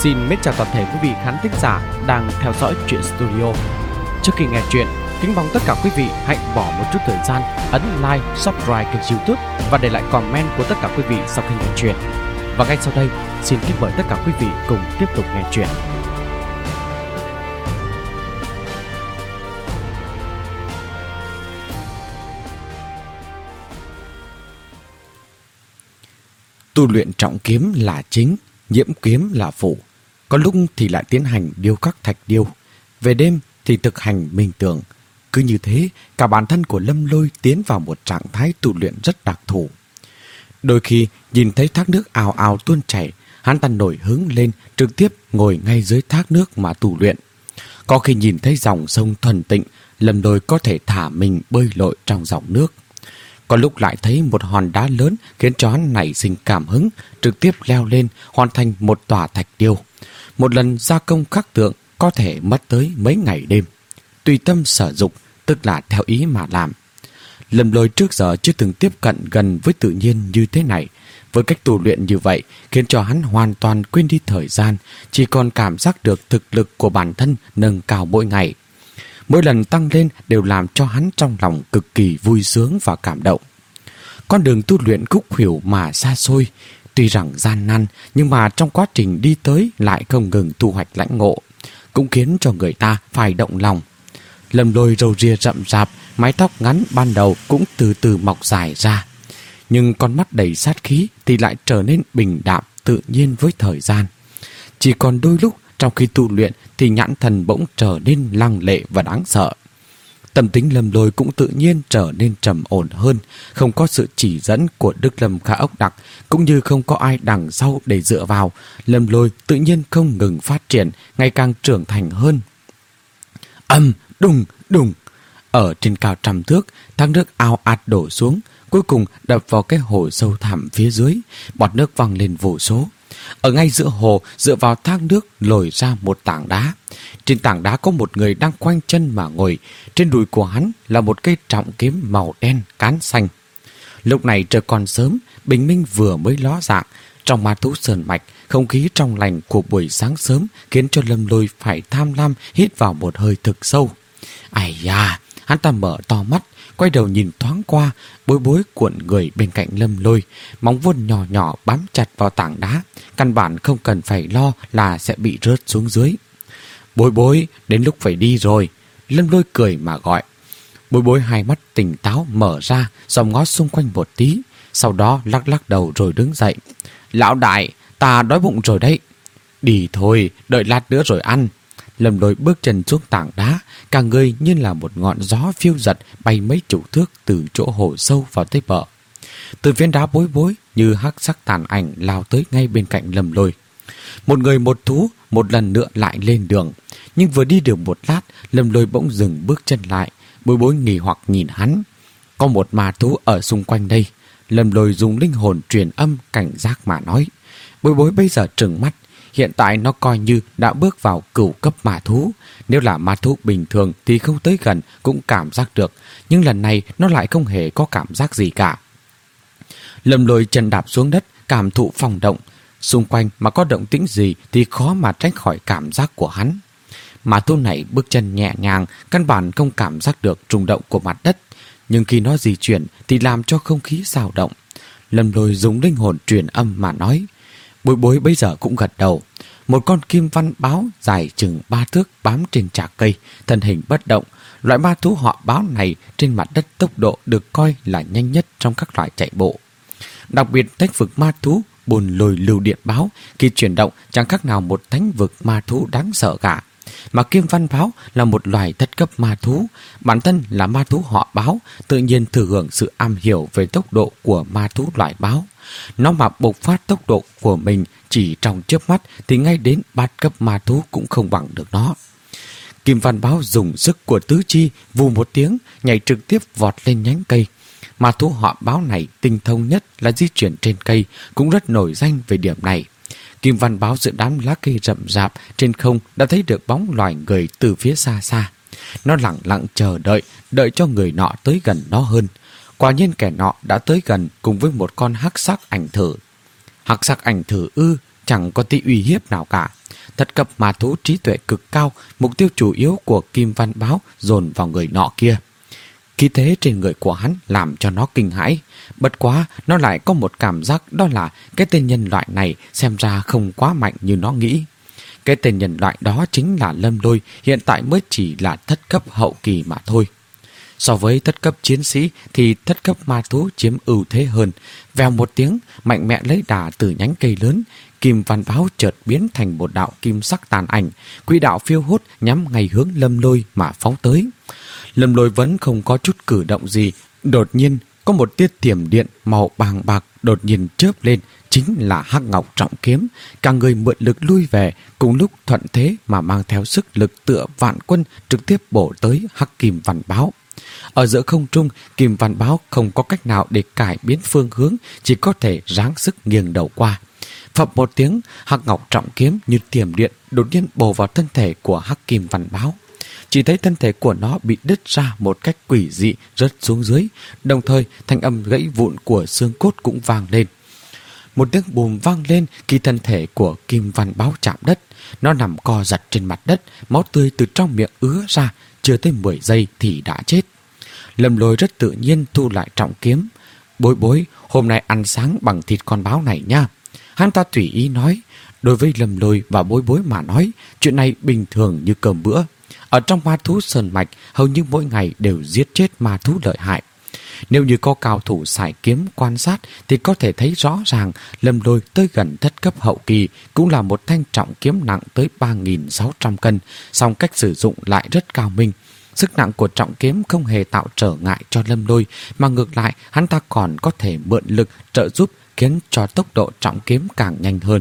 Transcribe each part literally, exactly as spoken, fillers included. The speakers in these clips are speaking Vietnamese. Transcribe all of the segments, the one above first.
Xin mến chào toàn thể quý vị khán thính giả đang theo dõi Truyện Studio. Trước khi nghe chuyện, kính mong tất cả quý vị hãy bỏ một chút thời gian ấn like, subscribe kênh YouTube và để lại comment của tất cả quý vị sau khi nghe chuyện. Và ngay sau đây, xin kính mời tất cả quý vị cùng tiếp tục nghe chuyện. Tu luyện trọng kiếm là chính, nhiễm kiếm là phụ. Có lúc thì lại tiến hành điêu khắc thạch điêu, về đêm thì thực hành minh tưởng. Cứ như thế, cả bản thân của Lâm Lôi tiến vào một trạng thái tu luyện rất đặc thù. Đôi khi nhìn thấy thác nước ào ào tuôn chảy, hắn ta nổi hứng lên, trực tiếp ngồi ngay dưới thác nước mà tu luyện. Có khi nhìn thấy dòng sông thuần tịnh, Lâm Lôi có thể thả mình bơi lội trong dòng nước. Có lúc lại thấy một hòn đá lớn khiến cho hắn nảy sinh cảm hứng, trực tiếp leo lên hoàn thành một tòa thạch điêu. Một lần gia công khắc tượng có thể mất tới mấy ngày đêm. Tùy tâm sở dục, tức là theo ý mà làm. Lâm Lôi trước giờ chưa từng tiếp cận gần với tự nhiên như thế này. Với cách tu luyện như vậy khiến cho hắn hoàn toàn quên đi thời gian, chỉ còn cảm giác được thực lực của bản thân nâng cao mỗi ngày. Mỗi lần tăng lên đều làm cho hắn trong lòng cực kỳ vui sướng và cảm động. Con đường tu luyện khúc khuỷu mà xa xôi, tuy rằng gian nan nhưng mà trong quá trình đi tới lại không ngừng thu hoạch lãnh ngộ, cũng khiến cho người ta phải động lòng. Lâm Lôi râu ria rậm rạp, mái tóc ngắn ban đầu cũng từ từ mọc dài ra, nhưng con mắt đầy sát khí thì lại trở nên bình đạm tự nhiên với thời gian. Chỉ còn đôi lúc trong khi tu luyện thì nhãn thần bỗng trở nên lăng lệ và đáng sợ. Tâm tính Lâm Lôi cũng tự nhiên trở nên trầm ổn hơn, không có sự chỉ dẫn của Đức Lâm Khả Ốc Đặc, cũng như không có ai đằng sau để dựa vào. Lâm Lôi tự nhiên không ngừng phát triển, ngày càng trưởng thành hơn. Âm, đùng, đùng. Ở trên cao trăm thước, thác nước ao ạt đổ xuống, cuối cùng đập vào cái hồ sâu thẳm phía dưới, bọt nước văng lên vô số. Ở ngay giữa hồ, dựa vào thác nước lồi ra một tảng đá. Trên tảng đá có một người đang khoanh chân mà ngồi. Trên đùi của hắn là một cây trọng kiếm màu đen cán xanh. Lúc này trời còn sớm, bình minh vừa mới ló dạng. Trong ma thú sơn mạch, không khí trong lành của buổi sáng sớm khiến cho Lâm Lôi phải tham lam hít vào một hơi thực sâu. Ai da, hắn ta mở to mắt, quay đầu nhìn thoáng qua. Bối Bối cuộn người bên cạnh Lâm Lôi, móng vuốt nhỏ nhỏ bám chặt vào tảng đá, căn bản không cần phải lo là sẽ bị rớt xuống dưới. Bối Bối, đến lúc phải đi rồi. Lâm Lôi cười mà gọi. Bối Bối hai mắt tỉnh táo mở ra, dòm ngó xung quanh một tí, sau đó lắc lắc đầu rồi đứng dậy. Lão đại, ta đói bụng rồi đấy. Đi thôi, đợi lát nữa rồi ăn. Lâm Lôi bước chân xuống tảng đá, cả người như là một ngọn gió phiêu giật bay mấy chục thước từ chỗ hồ sâu vào tới bờ. Từ viên đá Bối Bối như hắc sắc tàn ảnh lao tới ngay bên cạnh Lâm Lôi. Một người một thú một lần nữa lại lên đường, nhưng vừa đi được một lát, Lâm Lôi bỗng dừng bước chân lại. Bối Bối nghi hoặc nhìn hắn. Có một ma thú ở xung quanh đây. Lâm Lôi dùng linh hồn truyền âm cảnh giác mà nói. Bối Bối bây giờ trừng mắt. Hiện tại nó coi như đã bước vào cửu cấp ma thú. Nếu là ma thú bình thường thì không tới gần cũng cảm giác được, nhưng lần này nó lại không hề có cảm giác gì cả. Lâm Lôi chân đạp xuống đất, cảm thụ phong động. Xung quanh mà có động tĩnh gì thì khó mà tránh khỏi cảm giác của hắn. Ma thú này bước chân nhẹ nhàng, căn bản không cảm giác được rung động của mặt đất, nhưng khi nó di chuyển thì làm cho không khí dao động. Lâm Lôi dùng linh hồn truyền âm mà nói. Bối Bối bây giờ cũng gật đầu. Một con kim văn báo dài chừng ba thước bám trên trạc cây, thân hình bất động. Loại ma thú họ báo này trên mặt đất tốc độ được coi là nhanh nhất trong các loại chạy bộ. Đặc biệt thánh vực ma thú Bồn Lôi Lưu Điện Báo khi chuyển động chẳng khác nào một thánh vực ma thú đáng sợ cả. Mà kim văn báo là một loài thất cấp ma thú, bản thân là ma thú họ báo, tự nhiên thừa hưởng sự am hiểu về tốc độ của ma thú loại báo. Nó mà bộc phát tốc độ của mình chỉ trong chớp mắt thì ngay đến bát cấp ma thú cũng không bằng được nó. Kim văn báo dùng sức của tứ chi, vù một tiếng, nhảy trực tiếp vọt lên nhánh cây. Ma thú họ báo này tinh thông nhất là di chuyển trên cây, cũng rất nổi danh về điểm này. Kim văn báo giữa đám lá cây rậm rạp trên không đã thấy được bóng loài người từ phía xa xa. Nó lặng lặng chờ đợi, đợi cho người nọ tới gần nó hơn. Quả nhiên kẻ nọ đã tới gần cùng với một con hắc sắc ảnh thử. Hắc sắc ảnh thử ư, chẳng có tí uy hiếp nào cả. Thất cấp ma thú trí tuệ cực cao, mục tiêu chủ yếu của Kim Văn Báo dồn vào người nọ kia. Khí thế trên người của hắn làm cho nó kinh hãi. Bất quá, nó lại có một cảm giác, đó là cái tên nhân loại này xem ra không quá mạnh như nó nghĩ. Cái tên nhân loại đó chính là Lâm Lôi, hiện tại mới chỉ là thất cấp hậu kỳ mà thôi. So với thất cấp chiến sĩ thì thất cấp ma thú chiếm ưu thế hơn. Vèo một tiếng, mạnh mẽ lấy đà từ nhánh cây lớn, Kim Văn Báo chợt biến thành một đạo kim sắc tàn ảnh, quỹ đạo phiêu hốt nhắm ngay hướng Lâm Lôi mà phóng tới. Lâm Lôi vẫn không có chút cử động gì, đột nhiên có một tia tiềm điện màu bàng bạc đột nhiên chớp lên, chính là Hắc Ngọc Trọng Kiếm. Cả người mượn lực lui về, cùng lúc thuận thế mà mang theo sức lực tựa vạn quân trực tiếp bổ tới Hắc Kim Văn Báo. Ở giữa không trung, Kim Văn Báo không có cách nào để cải biến phương hướng, chỉ có thể ráng sức nghiêng đầu qua. Phập một tiếng, Hắc Ngọc Trọng Kiếm như tiềm điện đột nhiên bổ vào thân thể của Hắc Kim Văn Báo. Chỉ thấy thân thể của nó bị đứt ra một cách quỷ dị, rớt xuống dưới, đồng thời thanh âm gãy vụn của xương cốt cũng vang lên. Một tiếng bùm vang lên khi thân thể của Kim Văn Báo chạm đất. Nó nằm co giật trên mặt đất, máu tươi từ trong miệng ứa ra, chưa tới mười giây thì đã chết. Lâm Lôi rất tự nhiên thu lại trọng kiếm. Bối bối, hôm nay ăn sáng bằng thịt con báo này nha. Hắn ta tùy ý nói. Đối với Lâm Lôi và bối bối mà nói, chuyện này bình thường như cơm bữa. Ở trong ma thú sơn mạch, hầu như mỗi ngày đều giết chết ma thú lợi hại. Nếu như có cao thủ sải kiếm quan sát thì có thể thấy rõ ràng Lâm Lôi tới gần thất cấp hậu kỳ cũng là một thanh trọng kiếm nặng tới ba nghìn sáu trăm cân, song cách sử dụng lại rất cao minh. Sức nặng của trọng kiếm không hề tạo trở ngại cho Lâm Lôi, mà ngược lại hắn ta còn có thể mượn lực trợ giúp khiến cho tốc độ trọng kiếm càng nhanh hơn.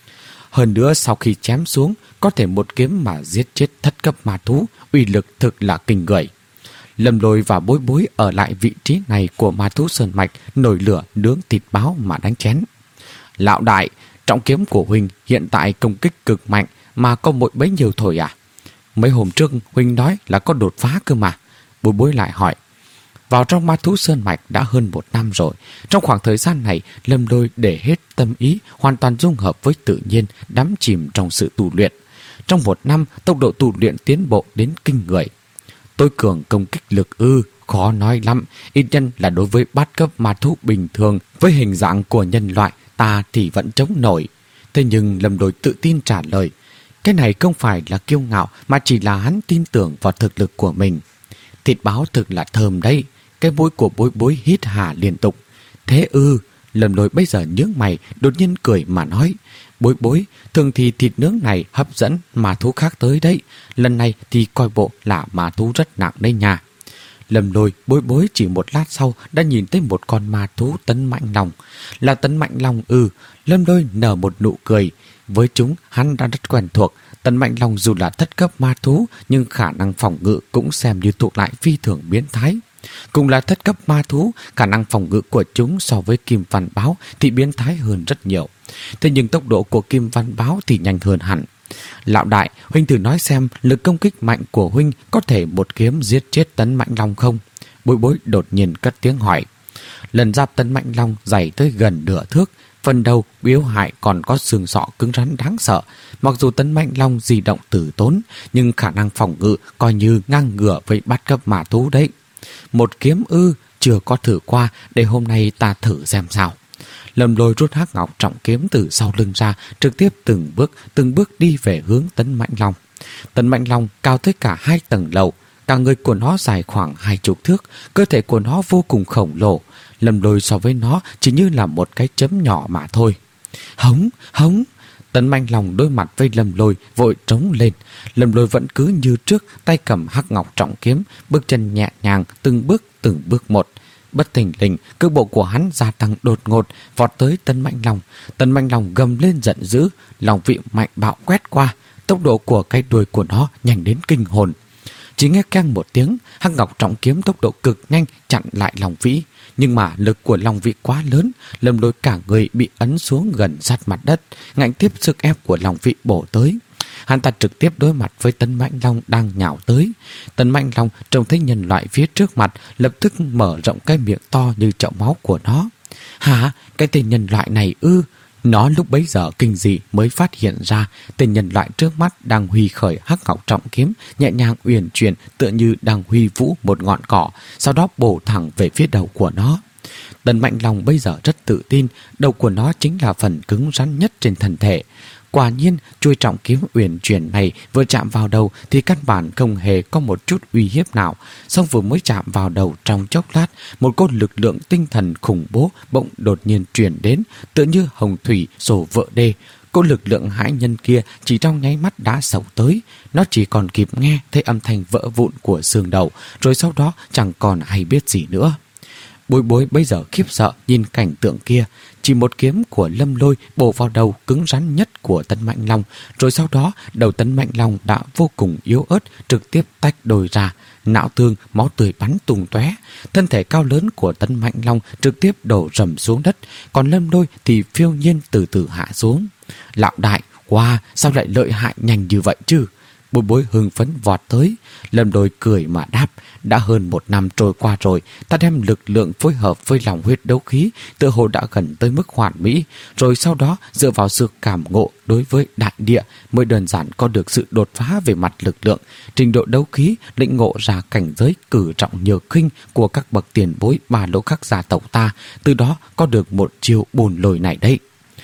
Hơn nữa sau khi chém xuống, có thể một kiếm mà giết chết thất cấp ma thú, uy lực thực là kinh người. Lâm Lôi và bối bối ở lại vị trí này của ma thú sơn mạch, nổi lửa nướng thịt báo mà đánh chén. Lão đại, trọng kiếm của huynh hiện tại công kích cực mạnh mà có một bấy nhiêu thôi à? Mấy hôm trước huynh nói là có đột phá cơ mà. Bối bối lại hỏi. Vào trong ma thú sơn mạch đã hơn một năm rồi. Trong khoảng thời gian này, Lâm Lôi để hết tâm ý, hoàn toàn dung hợp với tự nhiên, đắm chìm trong sự tu luyện. Trong một năm, tốc độ tu luyện tiến bộ đến kinh người. Tối cường công kích lực ư, khó nói lắm. Ít nhân là đối với bát cấp ma thú bình thường, với hình dạng của nhân loại, ta thì vẫn chống nổi. Thế nhưng Lâm Lôi tự tin trả lời. Cái này không phải là kiêu ngạo, mà chỉ là hắn tin tưởng vào thực lực của mình. Thịt báo thực là thơm đấy. Cái mũi của bối bối hít hà liên tục. Thế ư? Lâm Lôi bây giờ nhướng mày, đột nhiên cười mà nói. Bối bối, thường thì thịt nướng này hấp dẫn ma thú khác tới đấy. Lần này thì coi bộ là ma thú rất nặng đấy nha. Lâm Lôi, bối bối chỉ một lát sau đã nhìn thấy một con ma thú Tấn Mạnh Long. Là Tấn Mạnh Long ư? Lâm Lôi nở một nụ cười. Với chúng, hắn đã rất quen thuộc. Tấn Mạnh Long dù là thất cấp ma thú, nhưng khả năng phòng ngự cũng xem như thuộc lại phi thường biến thái. Cùng là thất cấp ma thú, khả năng phòng ngự của chúng so với Kim Văn Báo thì biến thái hơn rất nhiều. Thế nhưng tốc độ của Kim Văn Báo thì nhanh hơn hẳn. Lão đại, huynh thử nói xem lực công kích mạnh của huynh có thể một kiếm giết chết Tấn Mạnh Long không? Bối bối đột nhiên cất tiếng hỏi. Lần giáp Tấn Mạnh Long dày tới gần nửa thước, phần đầu yếu hại còn có xương sọ cứng rắn đáng sợ. Mặc dù Tấn Mạnh Long di động tử tốn, nhưng khả năng phòng ngự coi như ngang ngửa với bát cấp ma thú đấy. Một kiếm ư, chưa có thử qua, để hôm nay ta thử xem sao. Lâm Lôi rút Hắc Ngọc Trọng Kiếm từ sau lưng ra, trực tiếp từng bước, từng bước đi về hướng Tấn Mạnh Long. Tấn Mạnh Long cao tới cả hai tầng lầu, cả người của nó dài khoảng hai chục thước, cơ thể của nó vô cùng khổng lồ. Lâm Lôi so với nó chỉ như là một cái chấm nhỏ mà thôi. Hống, hống. Tấn Mạnh Long đối mặt với Lâm Lôi vội trống lên. Lâm Lôi vẫn cứ như trước, tay cầm Hắc Ngọc Trọng Kiếm, bước chân nhẹ nhàng, từng bước từng bước một. Bất thình lình, cước bộ của hắn gia tăng đột ngột, vọt tới Tấn Mạnh Long. Tấn Mạnh Long gầm lên giận dữ, lòng vị mạnh bạo quét qua. Tốc độ của cái đuôi của nó nhanh đến kinh hồn. Chỉ nghe keng một tiếng, Hắc Ngọc Trọng Kiếm tốc độ cực nhanh chặn lại Long Vĩ. Nhưng mà lực của Long Vĩ quá lớn, Lâm Lôi cả người bị ấn xuống gần sát mặt đất, ngạnh tiếp sức ép của Long Vĩ bổ tới. Hắn ta trực tiếp đối mặt với Tấn Mạnh Long đang nhào tới. Tấn Mạnh Long trông thấy nhân loại phía trước mặt, lập tức mở rộng cái miệng to như chậu máu của nó. Hả? Cái tên nhân loại này ư? Nó lúc bấy giờ kinh dị mới phát hiện ra tên nhân loại trước mắt đang huy khởi hắc ngọc trọng kiếm, nhẹ nhàng uyển chuyển tựa như đang huy vũ một ngọn cỏ, sau đó bổ thẳng về phía đầu của nó. Tần Mạnh Long bây giờ rất tự tin, đầu của nó chính là phần cứng rắn nhất trên thân thể. Quả nhiên, chuôi trọng kiếm uyển chuyển này vừa chạm vào đầu thì căn bản không hề có một chút uy hiếp nào. Song vừa mới chạm vào đầu trong chốc lát, một cỗ lực lượng tinh thần khủng bố bỗng đột nhiên truyền đến, tựa như hồng thủy sổ vỡ đê. Cỗ lực lượng hãi nhân kia chỉ trong nháy mắt đã xộc tới. Nó chỉ còn kịp nghe thấy âm thanh vỡ vụn của xương đầu, rồi sau đó chẳng còn hay biết gì nữa. Bối Bối bây giờ khiếp sợ nhìn cảnh tượng kia. Chỉ một kiếm của Lâm Lôi bổ vào đầu cứng rắn nhất của Tấn Mạnh Long, rồi sau đó đầu Tấn Mạnh Long đã vô cùng yếu ớt trực tiếp tách đôi ra, não thương, máu tươi bắn tung tóe. Thân thể cao lớn của Tấn Mạnh Long trực tiếp đổ rầm xuống đất, còn Lâm Lôi thì phiêu nhiên từ từ hạ xuống. Lão đại, wow, sao lại lợi hại nhanh như vậy chứ? Bối Bối hưng phấn vọt tới. Lâm Lôi cười mà đáp, đã hơn một năm trôi qua rồi, ta đem lực lượng phối hợp với lòng huyết đấu khí tựa hồ đã gần tới mức hoàn mỹ, rồi sau đó dựa vào sự cảm ngộ đối với đại địa mới đơn giản có được sự đột phá về mặt lực lượng, trình độ đấu khí, lĩnh ngộ ra cảnh giới cử trọng nhược khinh của các bậc tiền bối ba lỗ khắc gia tộc ta, từ đó có được một chiêu bồn lồi này đấy.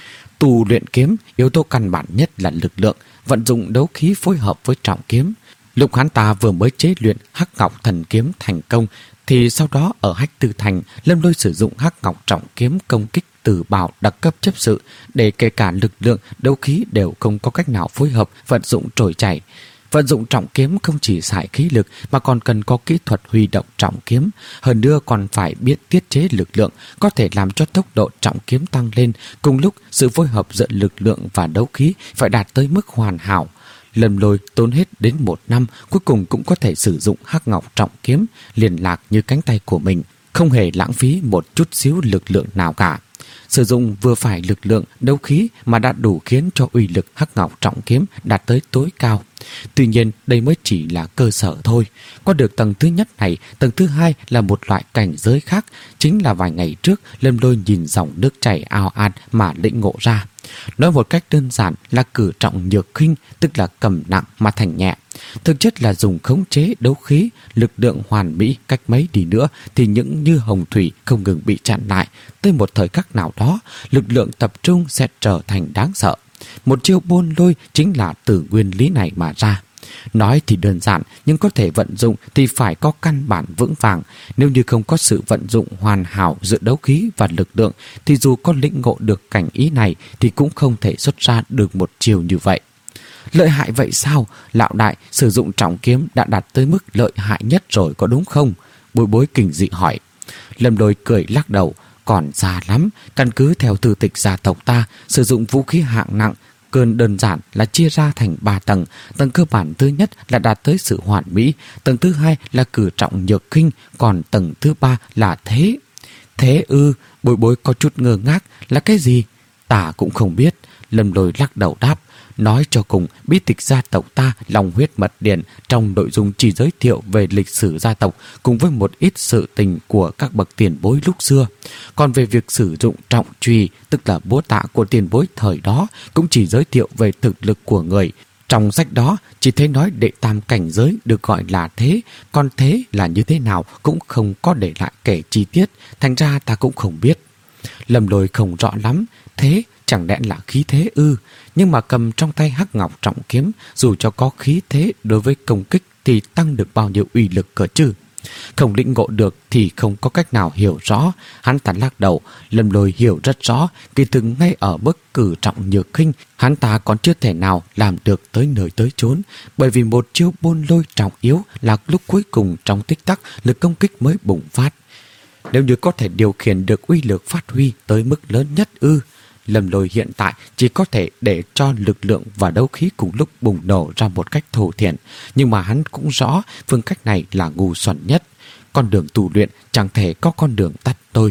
Tu luyện kiếm, yếu tố căn bản nhất là lực lượng, vận dụng đấu khí phối hợp với trọng kiếm. Lúc hắn ta vừa mới chế luyện hắc ngọc thần kiếm thành công, thì sau đó ở Hách Tư Thành, Lâm Lôi sử dụng hắc ngọc trọng kiếm công kích từ bảo đặc cấp chấp sự, để kể cả lực lượng, đấu khí đều không có cách nào phối hợp vận dụng trôi chảy. Vận dụng trọng kiếm không chỉ xài khí lực mà còn cần có kỹ thuật huy động trọng kiếm, hơn nữa còn phải biết tiết chế lực lượng, có thể làm cho tốc độ trọng kiếm tăng lên, cùng lúc sự phối hợp giữa lực lượng và đấu khí phải đạt tới mức hoàn hảo. Lâm Lôi tốn hết đến một năm, cuối cùng cũng có thể sử dụng hắc ngọc trọng kiếm liền lạc như cánh tay của mình, không hề lãng phí một chút xíu lực lượng nào cả. Sử dụng vừa phải lực lượng đấu khí mà đã đủ khiến cho uy lực hắc ngọc trọng kiếm đạt tới tối cao. Tuy nhiên đây mới chỉ là cơ sở thôi. Có được tầng thứ nhất này, tầng thứ hai là một loại cảnh giới khác, chính là vài ngày trước Lâm Lôi nhìn dòng nước chảy ao ạt mà lĩnh ngộ ra. Nói một cách đơn giản là cử trọng nhược khinh, tức là cầm nặng mà thành nhẹ. Thực chất là dùng khống chế đấu khí, lực lượng hoàn mỹ cách mấy đi nữa thì những như hồng thủy không ngừng bị chặn lại. Tới một thời khắc nào đó, lực lượng tập trung sẽ trở thành đáng sợ. Một chiêu bôn lôi chính là từ nguyên lý này mà ra. Nói thì đơn giản, nhưng có thể vận dụng thì phải có căn bản vững vàng. Nếu như không có sự vận dụng hoàn hảo giữa đấu khí và lực lượng, thì dù có lĩnh ngộ được cảnh ý này thì cũng không thể xuất ra được một chiều như vậy. Lợi hại vậy sao? Lão đại sử dụng trọng kiếm đã đạt tới mức lợi hại nhất rồi có đúng không? Bối Bối kinh dị hỏi. Lâm Lôi cười lắc đầu, còn xa lắm. Căn cứ theo thư tịch gia tộc ta, sử dụng vũ khí hạng nặng cơn đơn giản là chia ra thành ba tầng. Tầng cơ bản thứ nhất là đạt tới sự hoàn mỹ, tầng thứ hai là cử trọng nhược khinh, còn tầng thứ ba là thế. Thế ư? Bối Bối có chút ngơ ngác. Là cái gì? Ta cũng không biết. Lâm Lôi lắc đầu đáp. Nói cho cùng, bí tịch gia tộc ta Long Huyết Mật Điển trong nội dung chỉ giới thiệu về lịch sử gia tộc cùng với một ít sự tình của các bậc tiền bối lúc xưa. Còn về việc sử dụng trọng chùy, tức là búa tạ của tiền bối thời đó, cũng chỉ giới thiệu về thực lực của người. Trong sách đó chỉ thấy nói đệ tam cảnh giới được gọi là thế, còn thế là như thế nào cũng không có để lại kể chi tiết, thành ra ta cũng không biết. Lâm Lôi không rõ lắm. Thế chẳng lẽ là khí thế ư? Nhưng mà cầm trong tay hắc ngọc trọng kiếm, dù cho có khí thế đối với công kích thì tăng được bao nhiêu uy lực cơ chứ? Không lĩnh ngộ được thì không có cách nào hiểu rõ. Hắn ta lắc đầu. Lâm Lôi hiểu rất rõ, kỳ thực ngay ở mức cử trọng nhược khinh, hắn ta còn chưa thể nào làm được tới nơi tới chốn, bởi vì một chiêu bôn lôi trọng yếu là lúc cuối cùng trong tích tắc lực công kích mới bùng phát. Nếu như có thể điều khiển được uy lực phát huy tới mức lớn nhất ư? Lâm Lôi hiện tại chỉ có thể để cho lực lượng và đấu khí cùng lúc bùng nổ ra một cách thô thiển, nhưng mà hắn cũng rõ phương cách này là ngu xuẩn nhất. Con đường tu luyện chẳng thể có con đường tắt tôi.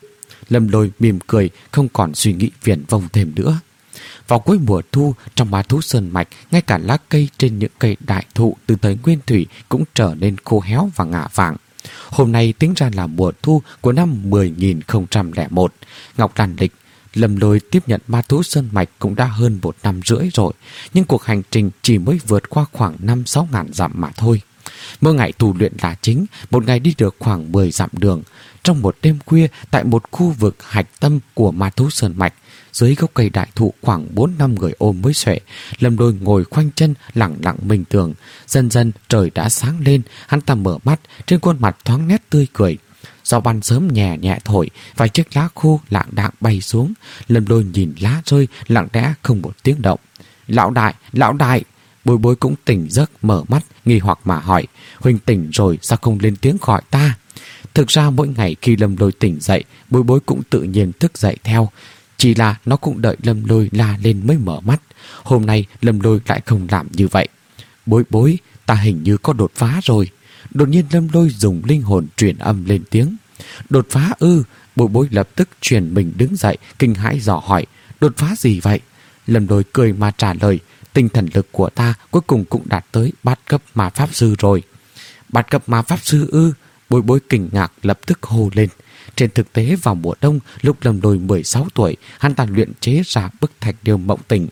Lâm Lôi mỉm cười, không còn suy nghĩ viển vông thêm nữa. Vào cuối mùa thu, trong Ma Thú Sơn Mạch, ngay cả lá cây trên những cây đại thụ từ thời nguyên thủy cũng trở nên khô héo và ngả vàng. Hôm nay tính ra là mùa thu của năm mười nghìn không trăm lẻ một. Ngọc Đàn lịch Lâm Lôi tiếp nhận ma thú sơn mạch cũng đã hơn một năm rưỡi rồi, nhưng cuộc hành trình chỉ mới vượt qua khoảng năm sáu ngàn dặm mà thôi. Mỗi ngày tu luyện là chính, một ngày đi được khoảng mười dặm đường. Trong một đêm khuya, tại một khu vực hạch tâm của ma thú sơn mạch, dưới gốc cây đại thụ khoảng bốn năm người ôm mới xuể, Lâm Lôi ngồi khoanh chân lặng lặng minh tưởng. Dần dần trời đã sáng lên, hắn ta mở mắt, trên khuôn mặt thoáng nét tươi cười. Gió ban sớm nhẹ nhẹ thổi, vài chiếc lá khô lạng đạng bay xuống. Lâm Lôi nhìn lá rơi lặng lẽ không một tiếng động. Lão đại, lão đại! Bối Bối cũng tỉnh giấc mở mắt, nghi hoặc mà hỏi: Huynh tỉnh rồi sao không lên tiếng gọi ta? Thực ra mỗi ngày khi Lâm Lôi tỉnh dậy, Bối Bối cũng tự nhiên thức dậy theo. Chỉ là nó cũng đợi Lâm Lôi la lên mới mở mắt. Hôm nay Lâm Lôi lại không làm như vậy. Bối Bối, ta hình như có đột phá rồi. Đột nhiên Lâm Lôi dùng linh hồn truyền âm lên tiếng. Đột phá ư? Bối Bối lập tức chuyển mình đứng dậy, kinh hãi dò hỏi: Đột phá gì vậy? Lâm Lôi cười mà trả lời: Tinh thần lực của ta cuối cùng cũng đạt tới bát cấp ma pháp sư rồi. Bát cấp ma pháp sư ư? Bối Bối kinh ngạc lập tức hô lên. Trên thực tế vào mùa đông, lúc Lâm Lôi mười sáu tuổi, hắn ta luyện chế ra bức thạch điêu mộng tình.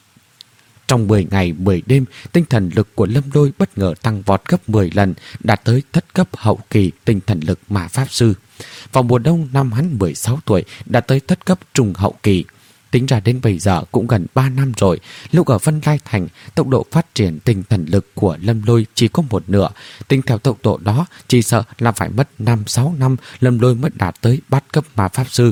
Trong mười ngày mười đêm, tinh thần lực của Lâm Lôi bất ngờ tăng vọt gấp mười lần, đạt tới thất cấp hậu kỳ tinh thần lực ma pháp sư. Vào mùa đông năm hắn mười sáu tuổi, đạt tới thất cấp trung hậu kỳ. Tính ra đến bây giờ cũng gần ba năm rồi. Lúc ở Vân Lai Thành, tốc độ phát triển tinh thần lực của Lâm Lôi chỉ có một nửa. Tính theo tốc độ đó, chỉ sợ là phải mất năm sáu năm Lâm Lôi mới đạt tới bát cấp ma pháp sư.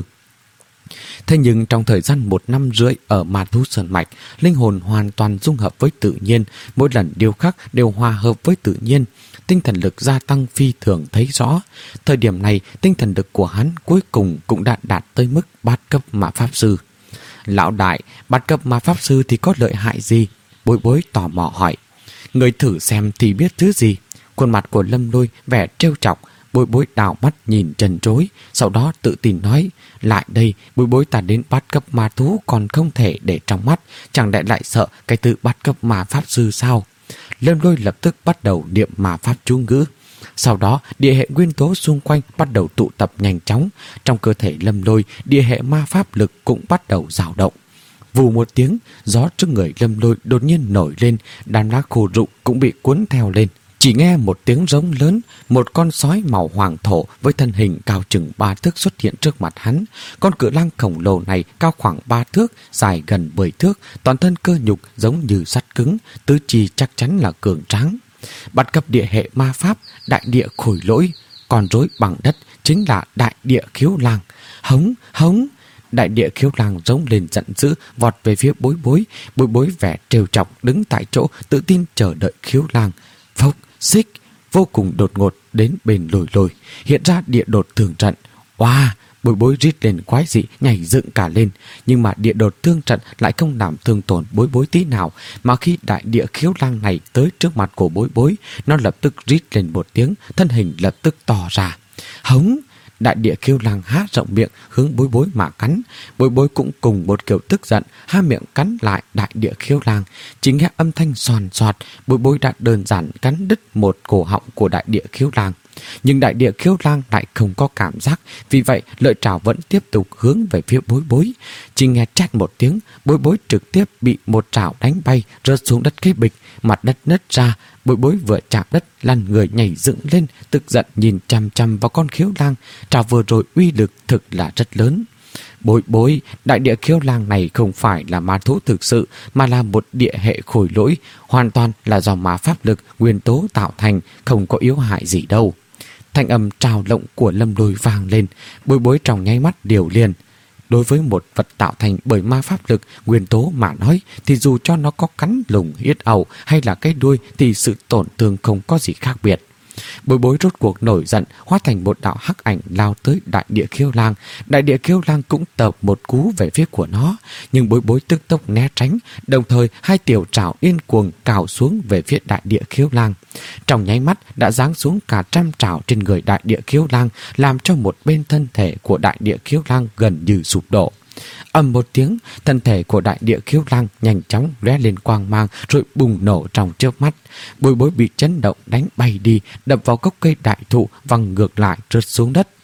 Thế nhưng trong thời gian một năm rưỡi ở ma thú sơn mạch, linh hồn hoàn toàn dung hợp với tự nhiên, mỗi lần điêu khắc đều hòa hợp với tự nhiên. Tinh thần lực gia tăng phi thường thấy rõ. Thời điểm này, tinh thần lực của hắn cuối cùng cũng đã đạt tới mức bát cấp ma pháp sư. Lão đại, bát cấp ma pháp sư thì có lợi hại gì? Bối Bối tò mò hỏi. Người thử xem thì biết thứ gì. Khuôn mặt của Lâm Lôi vẻ trêu chọc. Bối Bối đảo mắt nhìn trần trối, sau đó tự tin nói: Lại đây, Bối Bối ta đến bát cấp ma thú còn không thể để trong mắt, chẳng lẽ lại sợ cái từ bát cấp ma pháp sư sao? Lâm Lôi lập tức bắt đầu niệm ma pháp chú ngữ. Sau đó, địa hệ nguyên tố xung quanh bắt đầu tụ tập nhanh chóng. Trong cơ thể Lâm Lôi, địa hệ ma pháp lực cũng bắt đầu dao động. Vù một tiếng, gió trước người Lâm Lôi đột nhiên nổi lên, đám lá khô rụng cũng bị cuốn theo lên. Chỉ nghe một tiếng rống lớn, một con sói màu hoàng thổ với thân hình cao chừng ba thước xuất hiện trước mặt hắn. Con cự lang khổng lồ này cao khoảng ba thước, dài gần mười thước, toàn thân cơ nhục giống như sắt cứng, tứ chi chắc chắn là cường tráng. Bắt cấp địa hệ ma pháp, đại địa khôi lỗi, con rối bằng đất chính là đại địa khiếu lang. Hống, hống! Đại địa khiếu lang rống lên giận dữ, vọt về phía Bối Bối. Bối Bối vẻ trêu chọc đứng tại chỗ, tự tin chờ đợi khiếu lang. Phốc, xích, vô cùng đột ngột đến bên Lôi Lôi, hiện ra địa đột thương trận. Oa! Bối Bối rít lên quái dị, nhảy dựng cả lên. Nhưng mà địa đột thương trận lại không làm thương tổn Bối Bối tí nào, mà khi đại địa khiếu lang này tới trước mặt của Bối Bối, nó lập tức rít lên một tiếng, thân hình lập tức to ra. Hống! Đại địa khiếu lang há rộng miệng hướng Bối Bối mà cắn. Bối Bối cũng cùng một kiểu tức giận, há miệng cắn lại đại địa khiếu lang. Chỉ nghe âm thanh xoàn xoạt, Bối Bối đã đơn giản cắn đứt một cổ họng của đại địa khiếu lang. Nhưng đại địa khiếu lang lại không có cảm giác, vì vậy lợi trảo vẫn tiếp tục hướng về phía Bối Bối. Chỉ nghe chát một tiếng, Bối Bối trực tiếp bị một trảo đánh bay, rớt xuống đất cái bịch, mặt đất nứt ra. Bối Bối vừa chạm đất, lăn người nhảy dựng lên, tức giận nhìn chằm chằm vào con khiếu lang. Trảo vừa rồi uy lực thực là rất lớn. Bối Bối, đại địa khiếu lang này không phải là ma thú thực sự, mà là một địa hệ khôi lỗi, hoàn toàn là do ma pháp lực nguyên tố tạo thành, không có yếu hại gì đâu. Thanh âm trào lộng của Lâm Lôi vang lên. Bối Bối trong nháy mắt điều liền. Đối với một vật tạo thành bởi ma pháp lực nguyên tố mà nói, thì dù cho nó có cắn lùng yết ẩu hay là cái đuôi thì sự tổn thương không có gì khác biệt. Bối Bối rốt cuộc nổi giận, hóa thành một đạo hắc ảnh lao tới đại địa khiếu lang. Đại địa khiếu lang cũng tập một cú về phía của nó, nhưng Bối Bối tức tốc né tránh, đồng thời hai tiểu trảo yên cuồng cào xuống về phía đại địa khiếu lang. Trong nháy mắt đã giáng xuống cả trăm trảo trên người đại địa khiếu lang, làm cho một bên thân thể của đại địa khiếu lang gần như sụp đổ. Ầm một tiếng, thân thể của đại địa khiếu lang nhanh chóng lóe lên quang mang rồi bùng nổ trong chớp mắt. Bối Bối bị chấn động đánh bay đi, đập vào gốc cây đại thụ, văng ngược lại rớt xuống đất.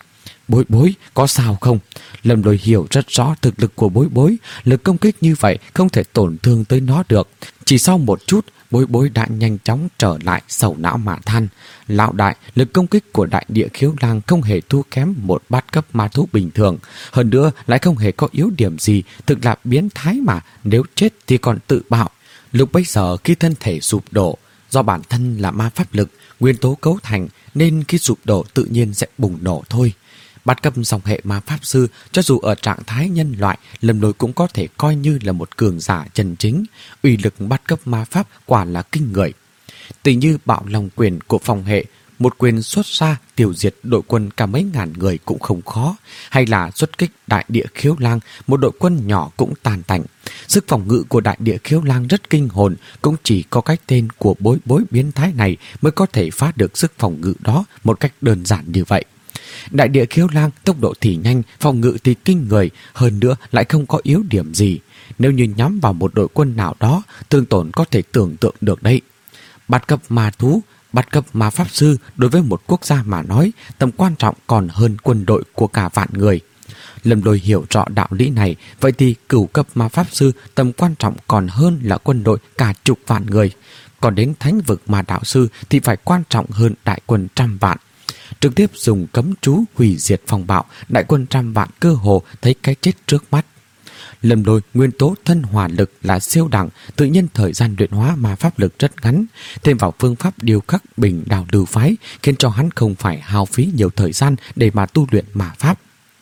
Bối bối, có sao không? Lâm Lôi hiểu rất rõ thực lực của bối bối, lực công kích như vậy không thể tổn thương tới nó được. Chỉ sau một chút, bối bối đã nhanh chóng trở lại sầu não mà than. Lão đại, lực công kích của đại địa khiếu lang không hề thua kém một bát cấp ma thú bình thường. Hơn nữa lại không hề có yếu điểm gì, thực là biến thái mà, nếu chết thì còn tự bạo. Lúc bấy giờ khi thân thể sụp đổ, do bản thân là ma pháp lực, nguyên tố cấu thành, nên khi sụp đổ tự nhiên sẽ bùng nổ thôi. Bát cấp dòng hệ ma pháp sư, cho dù ở trạng thái nhân loại, Lâm Lôi cũng có thể coi như là một cường giả chân chính. Uy lực bát cấp ma pháp quả là kinh người. Tỷ như bạo lòng quyền của phòng hệ, một quyền xuất ra tiêu diệt đội quân cả mấy ngàn người cũng không khó, hay là xuất kích đại địa khiếu lang, một đội quân nhỏ cũng tàn tành. Sức phòng ngự của đại địa khiếu lang rất kinh hồn, cũng chỉ có cái tên của bối bối biến thái này mới có thể phá được sức phòng ngự đó một cách đơn giản như vậy. Đại địa khiếu lang tốc độ thì nhanh, phòng ngự thì kinh người, hơn nữa lại không có yếu điểm gì. Nếu như nhắm vào một đội quân nào đó, thương tổn có thể tưởng tượng được đấy. Bát cấp ma thú, bát cấp ma pháp sư đối với một quốc gia mà nói, tầm quan trọng còn hơn quân đội của cả vạn người. Lâm Lôi hiểu rõ đạo lý này, vậy thì cửu cấp ma pháp sư tầm quan trọng còn hơn là quân đội cả chục vạn người. Còn đến thánh vực ma đạo sư thì phải quan trọng hơn đại quân trăm vạn. Trực tiếp dùng cấm chú hủy diệt phong bạo, đại quân trăm vạn cơ hồ thấy cái chết trước mắt. Lâm Lôi nguyên tố thân hỏa lực là siêu đẳng, tự nhiên thời gian luyện hóa ma pháp lực rất ngắn, thêm vào phương pháp điều khắc bình đào lưu phái khiến cho hắn không phải hao phí nhiều thời gian để mà tu luyện ma pháp.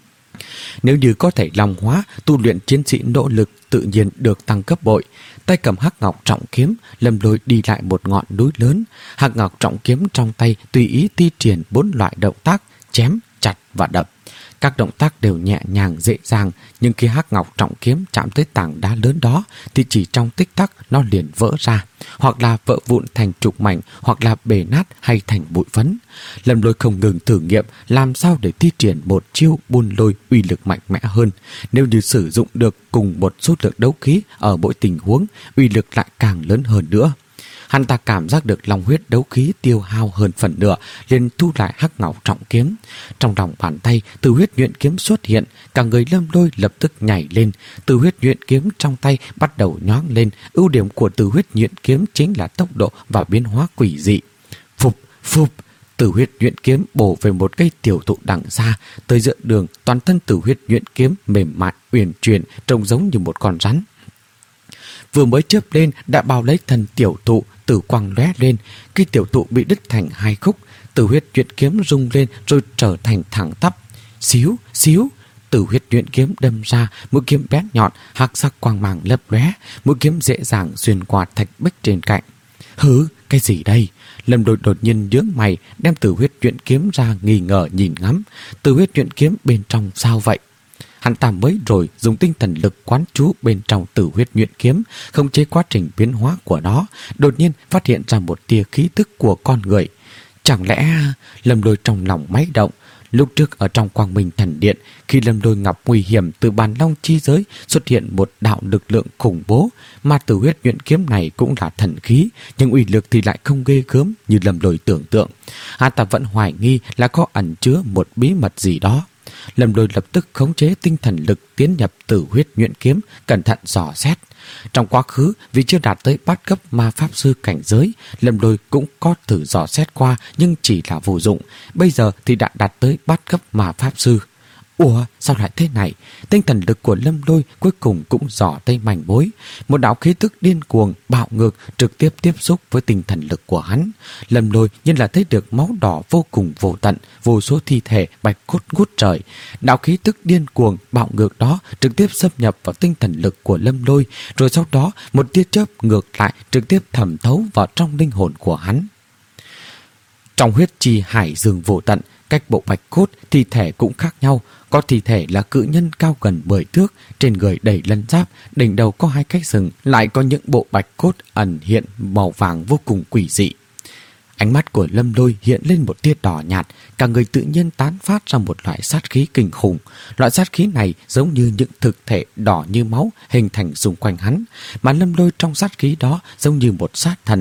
Nếu như có thể long hóa, tu luyện chiến sĩ nỗ lực tự nhiên được tăng cấp bội. Tay cầm hắc ngọc trọng kiếm, Lâm Lôi đi lại một ngọn núi lớn. Hắc ngọc trọng kiếm trong tay tùy ý thi triển bốn loại động tác: chém, chặt và đập. Các động tác đều nhẹ nhàng dễ dàng, nhưng khi hắc ngọc trọng kiếm chạm tới tảng đá lớn đó thì chỉ trong tích tắc nó liền vỡ ra, hoặc là vỡ vụn thành trục mảnh, hoặc là bể nát hay thành bụi phấn. Lâm Lôi không ngừng thử nghiệm làm sao để thi triển một chiêu buôn lôi uy lực mạnh mẽ hơn. Nếu như sử dụng được cùng một số lượng đấu khí ở mỗi tình huống, uy lực lại càng lớn hơn nữa. Hắn ta cảm giác được lòng huyết đấu khí tiêu hao hơn phần nửa, liền thu lại hắc ngọc trọng kiếm. Trong lòng bàn tay, Tử huyết nhuyễn kiếm xuất hiện, cả người Lâm Lôi lập tức nhảy lên. Tử huyết nhuyễn kiếm trong tay bắt đầu nhoáng lên. Ưu điểm của Tử huyết nhuyễn kiếm chính là tốc độ và biến hóa quỷ dị. Phụp, phụp, Tử huyết nhuyễn kiếm bổ về một cây tiểu thụ đằng xa, tới giữa đường, toàn thân Tử huyết nhuyễn kiếm mềm mại uyển chuyển, trông giống như một con rắn. Vừa mới chớp lên đã bao lấy thân tiểu thụ, tử quang lóe lên, khi tiểu thụ bị đứt thành hai khúc, Tử huyết nhuyễn kiếm rung lên rồi trở thành thẳng tắp. Xíu, xíu, Tử huyết nhuyễn kiếm đâm ra, mũi kiếm bén nhọn, hắc sắc quang mang lấp lóe, mũi kiếm dễ dàng xuyên qua thạch bích trên cạnh. Hứ, cái gì đây? Lâm Lôi đột nhiên nhướng mày, đem Tử huyết nhuyễn kiếm ra nghi ngờ nhìn ngắm. Tử huyết nhuyễn kiếm bên trong sao vậy? Hắn ta mới rồi dùng tinh thần lực quán trú bên trong Tử huyết nhuyễn kiếm, khống chế quá trình biến hóa của nó, đột nhiên phát hiện ra một tia khí tức của con người. Chẳng lẽ... Lâm Lôi trong lòng máy động. Lúc trước ở trong Quang Minh Thần Điện, khi Lâm Lôi gặp nguy hiểm từ bàn long chi giới, xuất hiện một đạo lực lượng khủng bố, mà Tử huyết nhuyễn kiếm này cũng là thần khí, nhưng uy lực thì lại không ghê gớm như Lâm Lôi tưởng tượng. Hắn ta vẫn hoài nghi là có ẩn chứa một bí mật gì đó. Lâm Lôi lập tức khống chế tinh thần lực tiến nhập Tử huyết nhuyễn kiếm, cẩn thận dò xét. Trong quá khứ, vì chưa đạt tới bát cấp ma pháp sư cảnh giới, Lâm Lôi cũng có thử dò xét qua nhưng chỉ là vô dụng. Bây giờ thì đã đạt tới bát cấp ma pháp sư. Ủa, sao lại thế này? Tinh thần lực của Lâm Lôi cuối cùng cũng dò tay manh mối. Một đạo khí tức điên cuồng, bạo ngược trực tiếp tiếp xúc với tinh thần lực của hắn. Lâm Lôi như là thấy được máu đỏ vô cùng vô tận, vô số thi thể bạch cốt ngút trời. Đạo khí tức điên cuồng, bạo ngược đó trực tiếp xâm nhập vào tinh thần lực của Lâm Lôi, rồi sau đó một tia chớp ngược lại trực tiếp thẩm thấu vào trong linh hồn của hắn. Trong huyết chi hải dương vô tận, cách bộ bạch cốt, thi thể cũng khác nhau. Có thi thể là cự nhân cao gần mười thước, trên người đầy lân giáp, đỉnh đầu có hai cái sừng, lại có những bộ bạch cốt ẩn hiện màu vàng vô cùng quỷ dị. Ánh mắt của Lâm Lôi hiện lên một tia đỏ nhạt, cả người tự nhiên tán phát ra một loại sát khí kinh khủng. Loại sát khí này giống như những thực thể đỏ như máu hình thành xung quanh hắn, mà Lâm Lôi trong sát khí đó giống như một sát thần.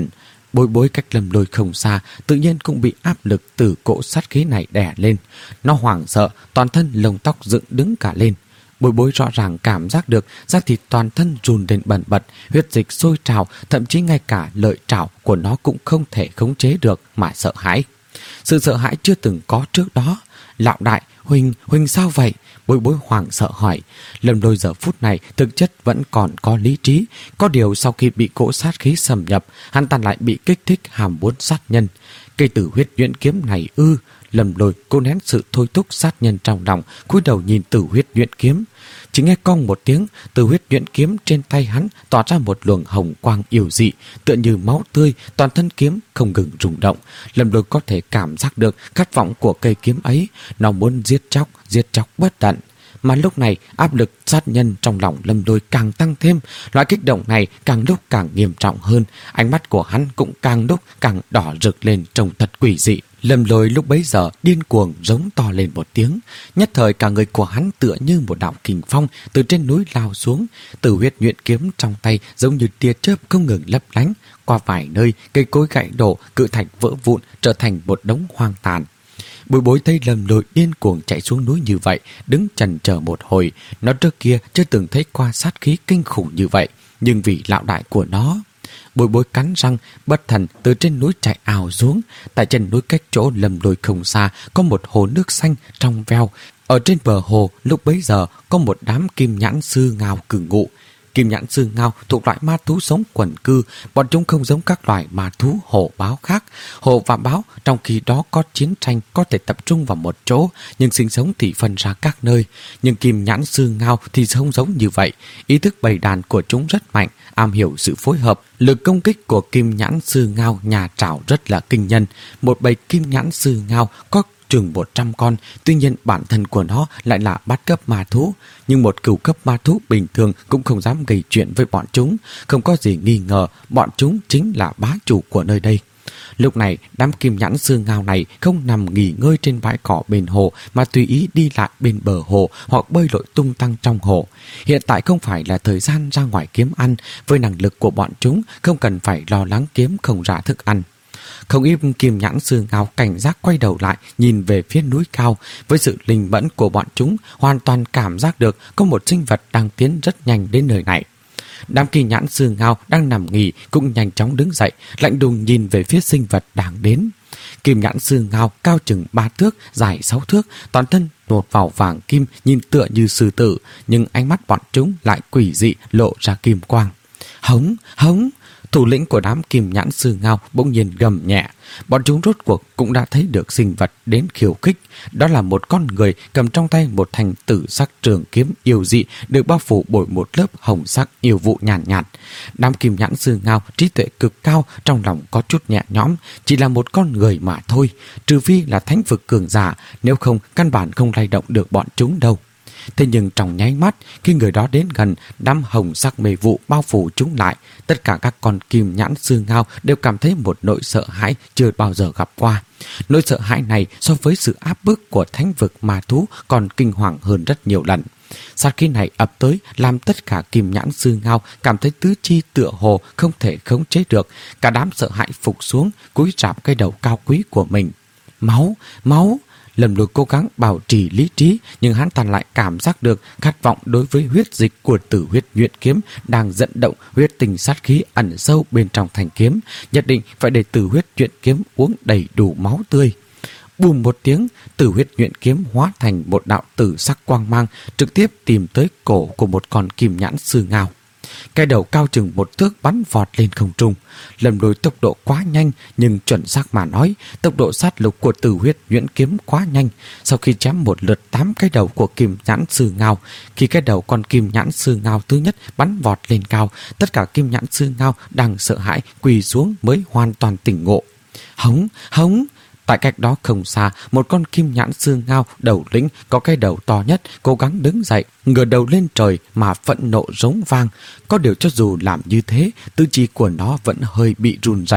Bối Bối cách Lâm Lôi không xa, tự nhiên cũng bị áp lực từ cỗ sát khí này đè lên. Nó hoảng sợ, toàn thân lông tóc dựng đứng cả lên. Bối Bối rõ ràng cảm giác được da thịt toàn thân run lên bần bật, huyết dịch sôi trào, thậm chí ngay cả lợi trảo của nó cũng không thể khống chế được mà sợ hãi. Sự sợ hãi chưa từng có trước đó. Lão đại, Huỳnh, Huỳnh sao vậy? Bối Bối hoảng sợ hỏi. Lâm Lôi giờ phút này thực chất vẫn còn có lý trí. Có điều sau khi bị cỗ sát khí xâm nhập, hắn ta lại bị kích thích hàm muốn sát nhân. Cây tử huyết nhuyễn kiếm này ư? Lâm Lôi cố nén sự thôi thúc sát nhân trong lòng, cúi đầu nhìn tử huyết nhuyễn kiếm. Chỉ nghe cong một tiếng, tử huyết nhuyễn kiếm trên tay hắn tỏa ra một luồng hồng quang yêu dị, tựa như máu tươi, toàn thân kiếm không ngừng rung động. Lâm Lôi có thể cảm giác được khát vọng của cây kiếm ấy, nó muốn giết chóc, giết chóc bất tận. Mà lúc này áp lực sát nhân trong lòng Lâm Lôi càng tăng thêm, loại kích động này càng lúc càng nghiêm trọng hơn, ánh mắt của hắn cũng càng lúc càng đỏ rực lên trông thật quỷ dị. Lâm Lôi lúc bấy giờ điên cuồng giống to lên một tiếng, nhất thời cả người của hắn tựa như một đạo kình phong từ trên núi lao xuống, tử huyết nhuyễn kiếm trong tay giống như tia chớp không ngừng lấp lánh, qua vài nơi cây cối gãy đổ, cự thạch vỡ vụn trở thành một đống hoang tàn. Bối Bối thấy Lâm Lôi điên cuồng chạy xuống núi như vậy, đứng chần chờ một hồi. Nó trước kia chưa từng thấy qua sát khí kinh khủng như vậy, nhưng vì lão đại của nó. Bối Bối cắn răng, bất thần từ trên núi chạy ào xuống. Tại chân núi cách chỗ Lâm Lôi không xa có một hồ nước xanh trong veo. Ở trên bờ hồ lúc bấy giờ có một đám kim nhãn sư ngao cử ngụ. Kim nhãn sư ngao thuộc loại ma thú sống quần cư, bọn chúng không giống các loài ma thú hổ báo khác. Hổ và báo trong khi đó có chiến tranh có thể tập trung vào một chỗ, nhưng sinh sống thì phân ra các nơi. Nhưng kim nhãn sư ngao thì không giống như vậy. Ý thức bầy đàn của chúng rất mạnh, am hiểu sự phối hợp. Lực công kích của kim nhãn sư ngao nhà trảo rất là kinh nhân. Một bầy kim nhãn sư ngao có chừng một trăm con, tuy nhiên bản thân của nó lại là bát cấp ma thú, nhưng một cửu cấp ma thú bình thường cũng không dám gây chuyện với bọn chúng, không có gì nghi ngờ bọn chúng chính là bá chủ của nơi đây. Lúc này đám kim nhãn sư ngao này không nằm nghỉ ngơi trên bãi cỏ bên hồ mà tùy ý đi lại bên bờ hồ hoặc bơi lội tung tăng trong hồ. Hiện tại không phải là thời gian ra ngoài kiếm ăn, với năng lực của bọn chúng không cần phải lo lắng kiếm không ra thức ăn. Không ít kim nhãn sư ngao cảnh giác quay đầu lại nhìn về phía núi cao. Với sự linh mẫn của bọn chúng, hoàn toàn cảm giác được có một sinh vật đang tiến rất nhanh đến nơi này. Đám kim nhãn sư ngao đang nằm nghỉ cũng nhanh chóng đứng dậy, lạnh lùng nhìn về phía sinh vật đang đến. Kim nhãn sư ngao cao chừng ba thước, dài sáu thước, toàn thân nột vào vàng kim, nhìn tựa như sư tử, nhưng ánh mắt bọn chúng lại quỷ dị, lộ ra kim quang. Hống, hống! Thủ lĩnh của đám kim nhãn sư ngao bỗng nhiên gầm nhẹ. Bọn chúng rốt cuộc cũng đã thấy được sinh vật đến khiêu khích. Đó là một con người cầm trong tay một thanh tử sắc trường kiếm yêu dị, được bao phủ bởi một lớp hồng sắc yêu vụ nhàn nhạt, nhạt. Đám kim nhãn sư ngao trí tuệ cực cao, trong lòng có chút nhẹ nhõm, chỉ là một con người mà thôi, trừ phi là thánh vực cường giả, nếu không căn bản không lay động được bọn chúng đâu. Thế nhưng trong nháy mắt, khi người đó đến gần, đám hồng sắc mê vụ bao phủ chúng lại. Tất cả các con kim nhãn sư ngao đều cảm thấy một nỗi sợ hãi chưa bao giờ gặp qua. Nỗi sợ hãi này so với sự áp bức của thánh vực ma thú còn kinh hoàng hơn rất nhiều lần. Sát khí này ập tới làm tất cả kim nhãn sư ngao cảm thấy tứ chi tựa hồ không thể khống chế được. Cả đám sợ hãi phục xuống, cúi rạp cái đầu cao quý của mình. Máu, máu! Lâm Lôi cố gắng bảo trì lý trí, nhưng hắn ta lại cảm giác được khát vọng đối với huyết dịch của tử huyết nhuyễn kiếm đang dẫn động huyết tình sát khí ẩn sâu bên trong thanh kiếm, nhất định phải để tử huyết nhuyễn kiếm uống đầy đủ máu tươi. Bùm một tiếng, tử huyết nhuyễn kiếm hóa thành một đạo tử sắc quang mang, trực tiếp tìm tới cổ của một con kim nhãn sư ngao. Cái đầu cao chừng một thước bắn vọt lên không trung. Lâm Lôi tốc độ quá nhanh, nhưng chuẩn xác mà nói, tốc độ sát lục của tử huyết nhuyễn kiếm quá nhanh. Sau khi chém một lượt tám cái đầu của kim nhãn sư ngao, khi cái đầu con kim nhãn sư ngao thứ nhất bắn vọt lên cao, tất cả kim nhãn sư ngao đang sợ hãi quỳ xuống mới hoàn toàn tỉnh ngộ. Hống, hống! Tại cách đó không xa, một con kim nhãn sư ngao đầu lĩnh có cái đầu to nhất cố gắng đứng dậy, ngửa đầu lên trời mà phẫn nộ rống vang. Có điều cho dù làm như thế, tư chi của nó vẫn hơi bị run rẩy.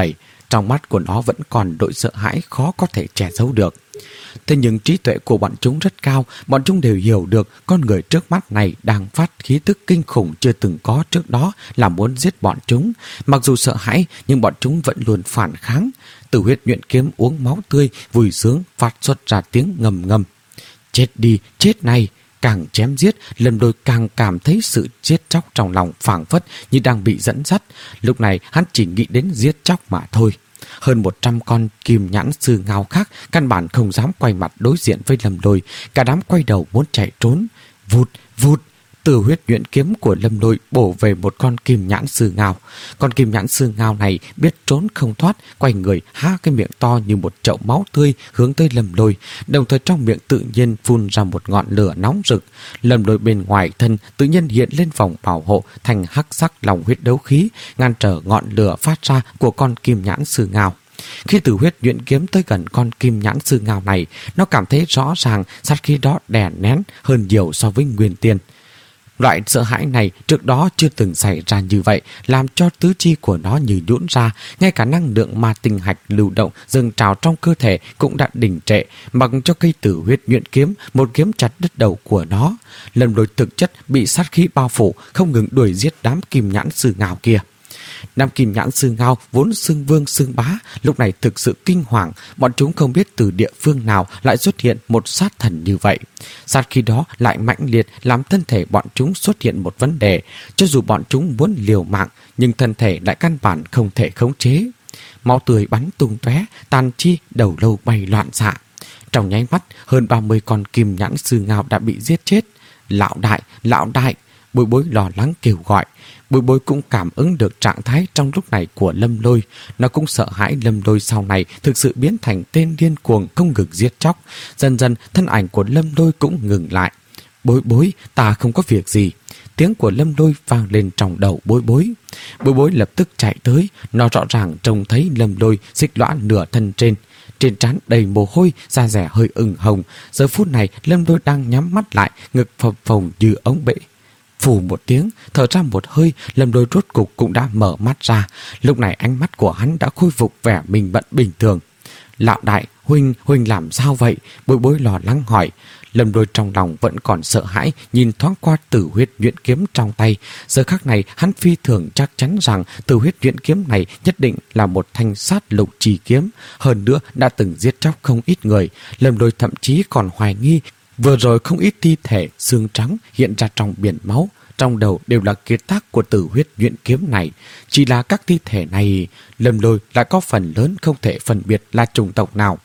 trong mắt của nó vẫn còn nỗi sợ hãi khó có thể che giấu được. Thế nhưng trí tuệ của bọn chúng rất cao, bọn chúng đều hiểu được con người trước mắt này đang phát khí tức kinh khủng chưa từng có trước đó là muốn giết bọn chúng. Mặc dù sợ hãi nhưng bọn chúng vẫn luôn phản kháng. Tử huyết nhuyễn kiếm uống máu tươi, vui sướng phát xuất ra tiếng ngầm ngầm. Chết đi, chết này! Càng chém giết, Lâm Lôi càng cảm thấy sự giết chóc trong lòng phảng phất như đang bị dẫn dắt. Lúc này hắn chỉ nghĩ đến giết chóc mà thôi. Hơn một trăm con kim nhãn sư ngao khác căn bản không dám quay mặt đối diện với Lâm Lôi. Cả đám quay đầu muốn chạy trốn. Vụt, vụt, tử huyết nhuyễn kiếm của Lâm Lôi bổ về một con kim nhãn sư ngao. Con kim nhãn sư ngao này biết trốn không thoát, quay người há cái miệng to như một chậu máu tươi hướng tới Lâm Lôi, đồng thời trong miệng tự nhiên phun ra một ngọn lửa nóng rực. Lâm Lôi bên ngoài thân tự nhiên hiện lên vòng bảo hộ thành hắc sắc lòng huyết đấu khí, ngăn trở ngọn lửa phát ra của con kim nhãn sư ngao. Khi tử huyết nhuyễn kiếm tới gần con kim nhãn sư ngao này, nó cảm thấy rõ ràng sát khí đó đè nén hơn nhiều so với nguyên tiên. Loại sợ hãi này trước đó chưa từng xảy ra như vậy, làm cho tứ chi của nó như nhũn ra, ngay cả năng lượng ma tinh hạch lưu động dâng trào trong cơ thể cũng đã đình trệ, mặc cho cây tử huyết nhuyễn kiếm một kiếm chặt đứt đầu của nó. Lâm Lôi thực chất bị sát khí bao phủ, không ngừng đuổi giết đám kim nhãn sư ngao kia. Đám kim nhãn sư ngao vốn xưng vương xưng bá, lúc này thực sự kinh hoàng. Bọn chúng không biết từ địa phương nào lại xuất hiện một sát thần như vậy. Sát khí đó lại mãnh liệt làm thân thể bọn chúng xuất hiện một vấn đề. Cho dù bọn chúng muốn liều mạng, nhưng thân thể lại căn bản không thể khống chế. Máu tươi bắn tung tóe, tàn chi đầu lâu bay loạn xạ. Trong nháy mắt, hơn ba mươi con kim nhãn sư ngao đã bị giết chết. Lão đại, lão đại! Bối Bối lo lắng kêu gọi. Bối Bối cũng cảm ứng được trạng thái trong lúc này của Lâm Lôi. Nó cũng sợ hãi Lâm Lôi sau này thực sự biến thành tên điên cuồng không ngừng giết chóc. Dần dần thân ảnh của Lâm Lôi cũng ngừng lại. Bối Bối, ta không có việc gì. Tiếng của Lâm Lôi vang lên trong đầu Bối Bối. Bối Bối lập tức chạy tới. Nó rõ ràng trông thấy Lâm Lôi xích lõa nửa thân trên. Trên trán đầy mồ hôi, da dẻ hơi ửng hồng. Giờ phút này Lâm Lôi đang nhắm mắt lại, ngực phập phồng như ống bể. Phù một tiếng, thở ra một hơi, Lâm Lôi rốt cục cũng đã mở mắt ra. Lúc này ánh mắt của hắn đã khôi phục vẻ mình bận bình thường. Lão đại, huynh, huynh làm sao vậy? Bối Bối lo lắng hỏi. Lâm Lôi trong lòng vẫn còn sợ hãi, nhìn thoáng qua tử huyết nhuyễn kiếm trong tay. Giờ khắc này hắn phi thường chắc chắn rằng tử huyết nhuyễn kiếm này nhất định là một thanh sát lục trì kiếm. Hơn nữa đã từng giết chóc không ít người. Lâm Lôi thậm chí còn hoài nghi vừa rồi không ít thi thể xương trắng hiện ra trong biển máu, trong đầu đều là kiệt tác của tử huyết nhuyễn kiếm này. Chỉ là các thi thể này, Lâm Lôi lại có phần lớn không thể phân biệt là chủng tộc nào.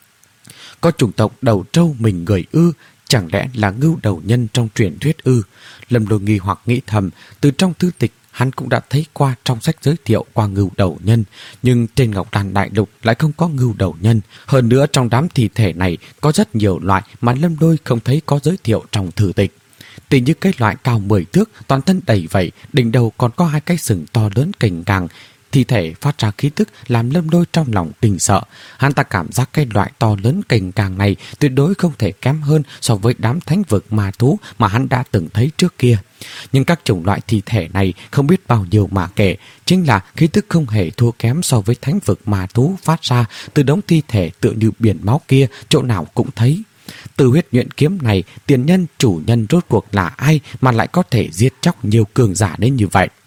Có chủng tộc đầu trâu mình người ư, chẳng lẽ là ngưu đầu nhân trong truyền thuyết ư? Lâm Lôi nghi hoặc nghĩ thầm, từ trong thư tịch hắn cũng đã thấy qua trong sách giới thiệu qua ngưu đầu nhân, nhưng trên Ngọc Đàn Đại Lục lại không có ngưu đầu nhân. Hơn nữa trong đám thi thể này có rất nhiều loại mà Lâm Lôi không thấy có giới thiệu trong thư tịch. Tỷ như cái loại cao mười thước, toàn thân đầy vảy, đỉnh đầu còn có hai cái sừng to lớn cành càng. Thi thể phát ra khí tức làm Lâm Lôi trong lòng kinh sợ. Hắn ta cảm giác cái loại to lớn cành càng này tuyệt đối không thể kém hơn so với đám thánh vực ma thú mà hắn đã từng thấy trước kia. Nhưng các chủng loại thi thể này không biết bao nhiêu mà kể, chính là khí tức không hề thua kém so với thánh vực ma thú phát ra từ đống thi thể tựa như biển máu kia, chỗ nào cũng thấy. Từ huyết nhuyễn kiếm này, tiền nhân chủ nhân rốt cuộc là ai mà lại có thể giết chóc nhiều cường giả đến như vậy?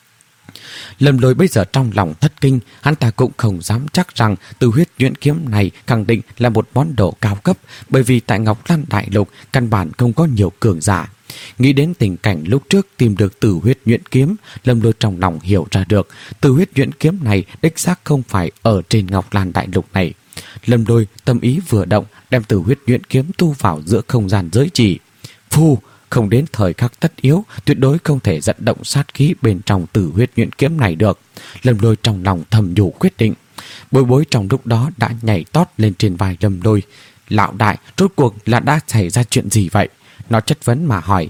Lâm Lôi bây giờ trong lòng thất kinh, hắn ta cũng không dám chắc rằng từ huyết nhuyễn kiếm này khẳng định là một món đồ cao cấp, bởi vì tại Ngọc Lan Đại Lục căn bản không có nhiều cường giả. Nghĩ đến tình cảnh lúc trước tìm được tử huyết nhuyễn kiếm, Lâm Lôi trong lòng hiểu ra được tử huyết nhuyễn kiếm này đích xác không phải ở trên Ngọc Lan Đại Lục này. Lâm Lôi tâm ý vừa động, đem tử huyết nhuyễn kiếm tu vào giữa không gian giới chỉ. Phu, không đến thời khắc tất yếu, tuyệt đối không thể dẫn động sát khí bên trong tử huyết nhuyễn kiếm này được. Lâm Lôi trong lòng thầm nhủ quyết định. Bối Bối trong lúc đó đã nhảy tót lên trên vai Lâm Lôi. Lão đại, rốt cuộc là đã xảy ra chuyện gì vậy? Nó chất vấn mà hỏi.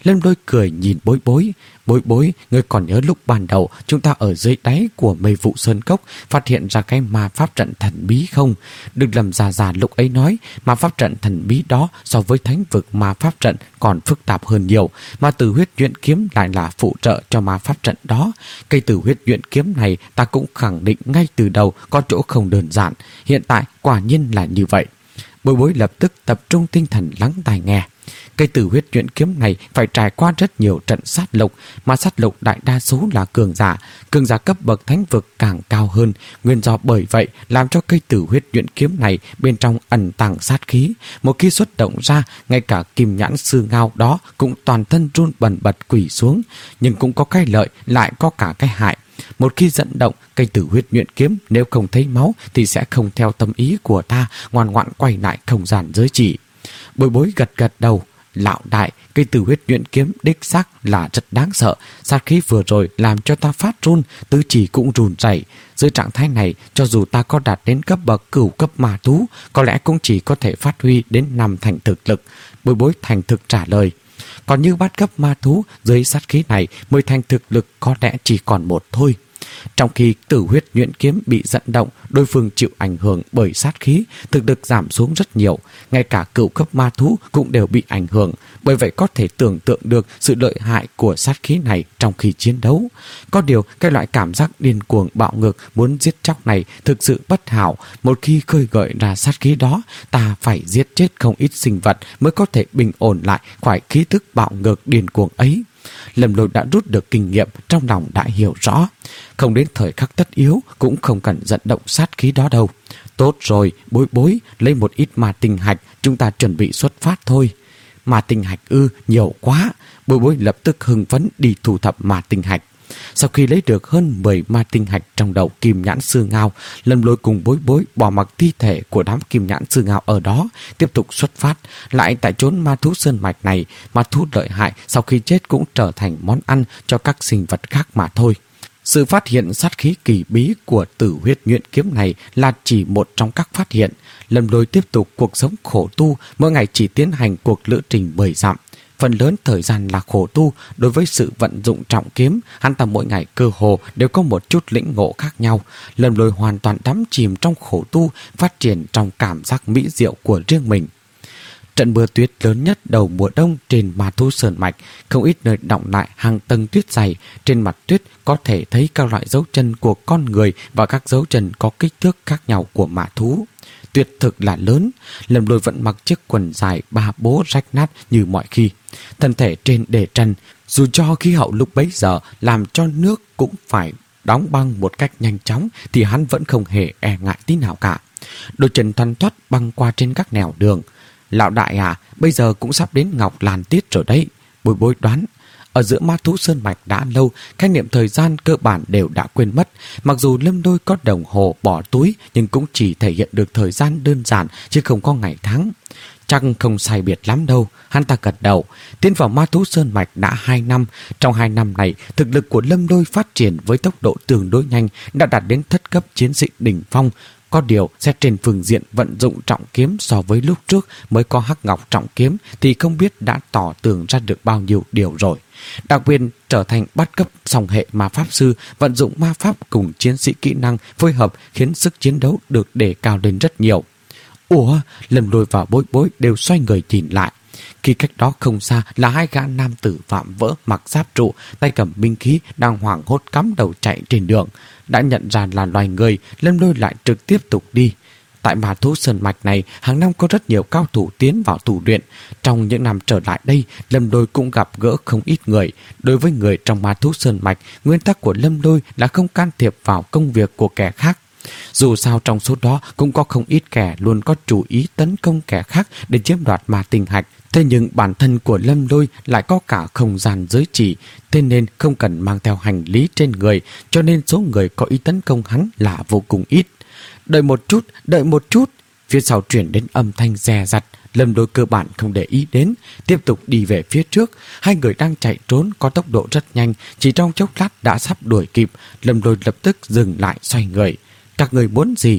Lâm Lôi cười nhìn Bối Bối. Bối Bối, ngươi còn nhớ lúc ban đầu chúng ta ở dưới đáy của Mây Vụ Sơn Cốc phát hiện ra cái ma pháp trận thần bí không? Đừng lầm già già lúc ấy nói, ma pháp trận thần bí đó so với thánh vực ma pháp trận còn phức tạp hơn nhiều, mà Tử Huyết Nhuyễn Kiếm lại là phụ trợ cho ma pháp trận đó. Cây Tử Huyết Nhuyễn Kiếm này ta cũng khẳng định ngay từ đầu có chỗ không đơn giản. Hiện tại quả nhiên là như vậy. Bối Bối lập tức tập trung tinh thần lắng tai nghe. Cây Tử Huyết Nhuyễn Kiếm này phải trải qua rất nhiều trận sát lục, mà sát lục đại đa số là cường giả, cường giả cấp bậc thánh vực càng cao hơn. Nguyên do bởi vậy làm cho cây Tử Huyết Nhuyễn Kiếm này bên trong ẩn tàng sát khí, một khi xuất động ra, ngay cả Kim Nhãn Sư Ngao đó cũng toàn thân run bần bật quỳ xuống. Nhưng cũng có cái lợi lại có cả cái hại. Một khi dẫn động cây Tử Huyết Nhuyễn Kiếm, nếu không thấy máu thì sẽ không theo tâm ý của ta, ngoan ngoãn quay lại không gian giới chỉ. Bối Bối gật gật đầu. Lão đại, cây Tử Huyết Nhuyễn Kiếm đích xác là rất đáng sợ. Sát khí vừa rồi làm cho ta phát run, tứ chỉ cũng run rẩy. Dưới trạng thái này, cho dù ta có đạt đến cấp bậc cửu cấp ma thú, có lẽ cũng chỉ có thể phát huy đến năm thành thực lực. Bối Bối thành thực trả lời. Còn như bát cấp ma thú, dưới sát khí này, mười thành thực lực có lẽ chỉ còn một thôi. Trong khi Tử Huyết Nhuyễn Kiếm bị dẫn động, đối phương chịu ảnh hưởng bởi sát khí, thực lực giảm xuống rất nhiều. Ngay cả cửu cấp ma thú cũng đều bị ảnh hưởng. Bởi vậy có thể tưởng tượng được sự lợi hại của sát khí này trong khi chiến đấu. Có điều, cái loại cảm giác điên cuồng bạo ngược muốn giết chóc này thực sự bất hảo. Một khi khơi gợi ra sát khí đó, ta phải giết chết không ít sinh vật mới có thể bình ổn lại khỏi khí thức bạo ngược điên cuồng ấy. Lâm Lôi đã rút được kinh nghiệm, trong lòng đã hiểu rõ. Không đến thời khắc tất yếu cũng không cần dẫn động sát khí đó đâu. Tốt rồi, Bối Bối, lấy một ít ma tinh hạch, chúng ta chuẩn bị xuất phát thôi. Ma tinh hạch ư, nhiều quá. Bối Bối lập tức hưng phấn đi thu thập ma tinh hạch. Sau khi lấy được hơn mười ma tinh hạch trong đầu Kim Nhãn Sư Ngao, Lâm Lôi cùng Bối Bối bỏ mặc thi thể của đám Kim Nhãn Sư Ngao ở đó, tiếp tục xuất phát. Lại tại chốn ma thú sơn mạch này, ma thú lợi hại sau khi chết cũng trở thành món ăn cho các sinh vật khác mà thôi. Sự phát hiện sát khí kỳ bí của Tử Huyết Nhuyễn Kiếm này là chỉ một trong các phát hiện. Lâm Lôi tiếp tục cuộc sống khổ tu, mỗi ngày chỉ tiến hành cuộc lữ trình mười dặm. Phần lớn thời gian là khổ tu. Đối với sự vận dụng trọng kiếm, hắn ta mỗi ngày cơ hồ đều có một chút lĩnh ngộ khác nhau. Lâm Lôi hoàn toàn đắm chìm trong khổ tu, phát triển trong cảm giác mỹ diệu của riêng mình. Trận mưa tuyết lớn nhất đầu mùa đông trên ma thú sơn mạch, không ít nơi đọng lại hàng tầng tuyết dày. Trên mặt tuyết có thể thấy các loại dấu chân của con người và các dấu chân có kích thước khác nhau của ma thú. Tuyệt thực là lớn. Lâm Lôi vẫn mặc chiếc quần dài ba bố rách nát như mọi khi, thân thể trên để trần. Dù cho khí hậu lúc bấy giờ làm cho nước cũng phải đóng băng một cách nhanh chóng, thì hắn vẫn không hề e ngại tí nào cả. Đôi chân thoăn thoắt băng qua trên các nẻo đường. Lão đại à, bây giờ cũng sắp đến Ngọc Lan Tiết rồi đấy. Bối Bối đoán. Ở giữa ma thú sơn mạch đã lâu, khái niệm thời gian cơ bản đều đã quên mất. Mặc dù Lâm Lôi có đồng hồ bỏ túi, nhưng cũng chỉ thể hiện được thời gian đơn giản, chứ không có ngày tháng. Chắc không sai biệt lắm đâu. Hắn ta gật đầu. Tiến vào ma thú sơn mạch đã hai năm. Trong hai năm này, thực lực của Lâm Lôi phát triển với tốc độ tương đối nhanh, đã đạt đến thất cấp chiến sĩ đỉnh phong. Có điều, xét trên phương diện vận dụng trọng kiếm so với lúc trước mới có hắc ngọc trọng kiếm thì không biết đã tỏ tường ra được bao nhiêu điều rồi. Đặc biệt trở thành bát cấp song hệ ma pháp sư, vận dụng ma pháp cùng chiến sĩ kỹ năng phối hợp khiến sức chiến đấu được đề cao lên rất nhiều. Ủa, Lâm Lôi và Bối Bối đều xoay người nhìn lại. Khi cách đó không xa là hai gã nam tử vạm vỡ mặc giáp trụ, tay cầm binh khí đang hoảng hốt cắm đầu chạy trên đường. Đã nhận ra là loài người, Lâm Lôi lại trực tiếp tục đi. Tại ma thú sơn mạch này, hàng năm có rất nhiều cao thủ tiến vào tu luyện. Trong những năm trở lại đây, Lâm Lôi cũng gặp gỡ không ít người. Đối với người trong ma thú sơn mạch, nguyên tắc của Lâm Lôi là không can thiệp vào công việc của kẻ khác. Dù sao trong số đó cũng có không ít kẻ luôn có chủ ý tấn công kẻ khác để chiếm đoạt ma tinh hạch. Thế nhưng bản thân của Lâm Lôi lại có cả không gian giới chỉ, thế nên không cần mang theo hành lý trên người, cho nên số người có ý tấn công hắn là vô cùng ít. Đợi một chút, đợi một chút. Phía sau chuyển đến âm thanh dè dặt. Lâm Lôi cơ bản không để ý đến, tiếp tục đi về phía trước. Hai người đang chạy trốn có tốc độ rất nhanh, chỉ trong chốc lát đã sắp đuổi kịp. Lâm Lôi lập tức dừng lại xoay người. Các người muốn gì?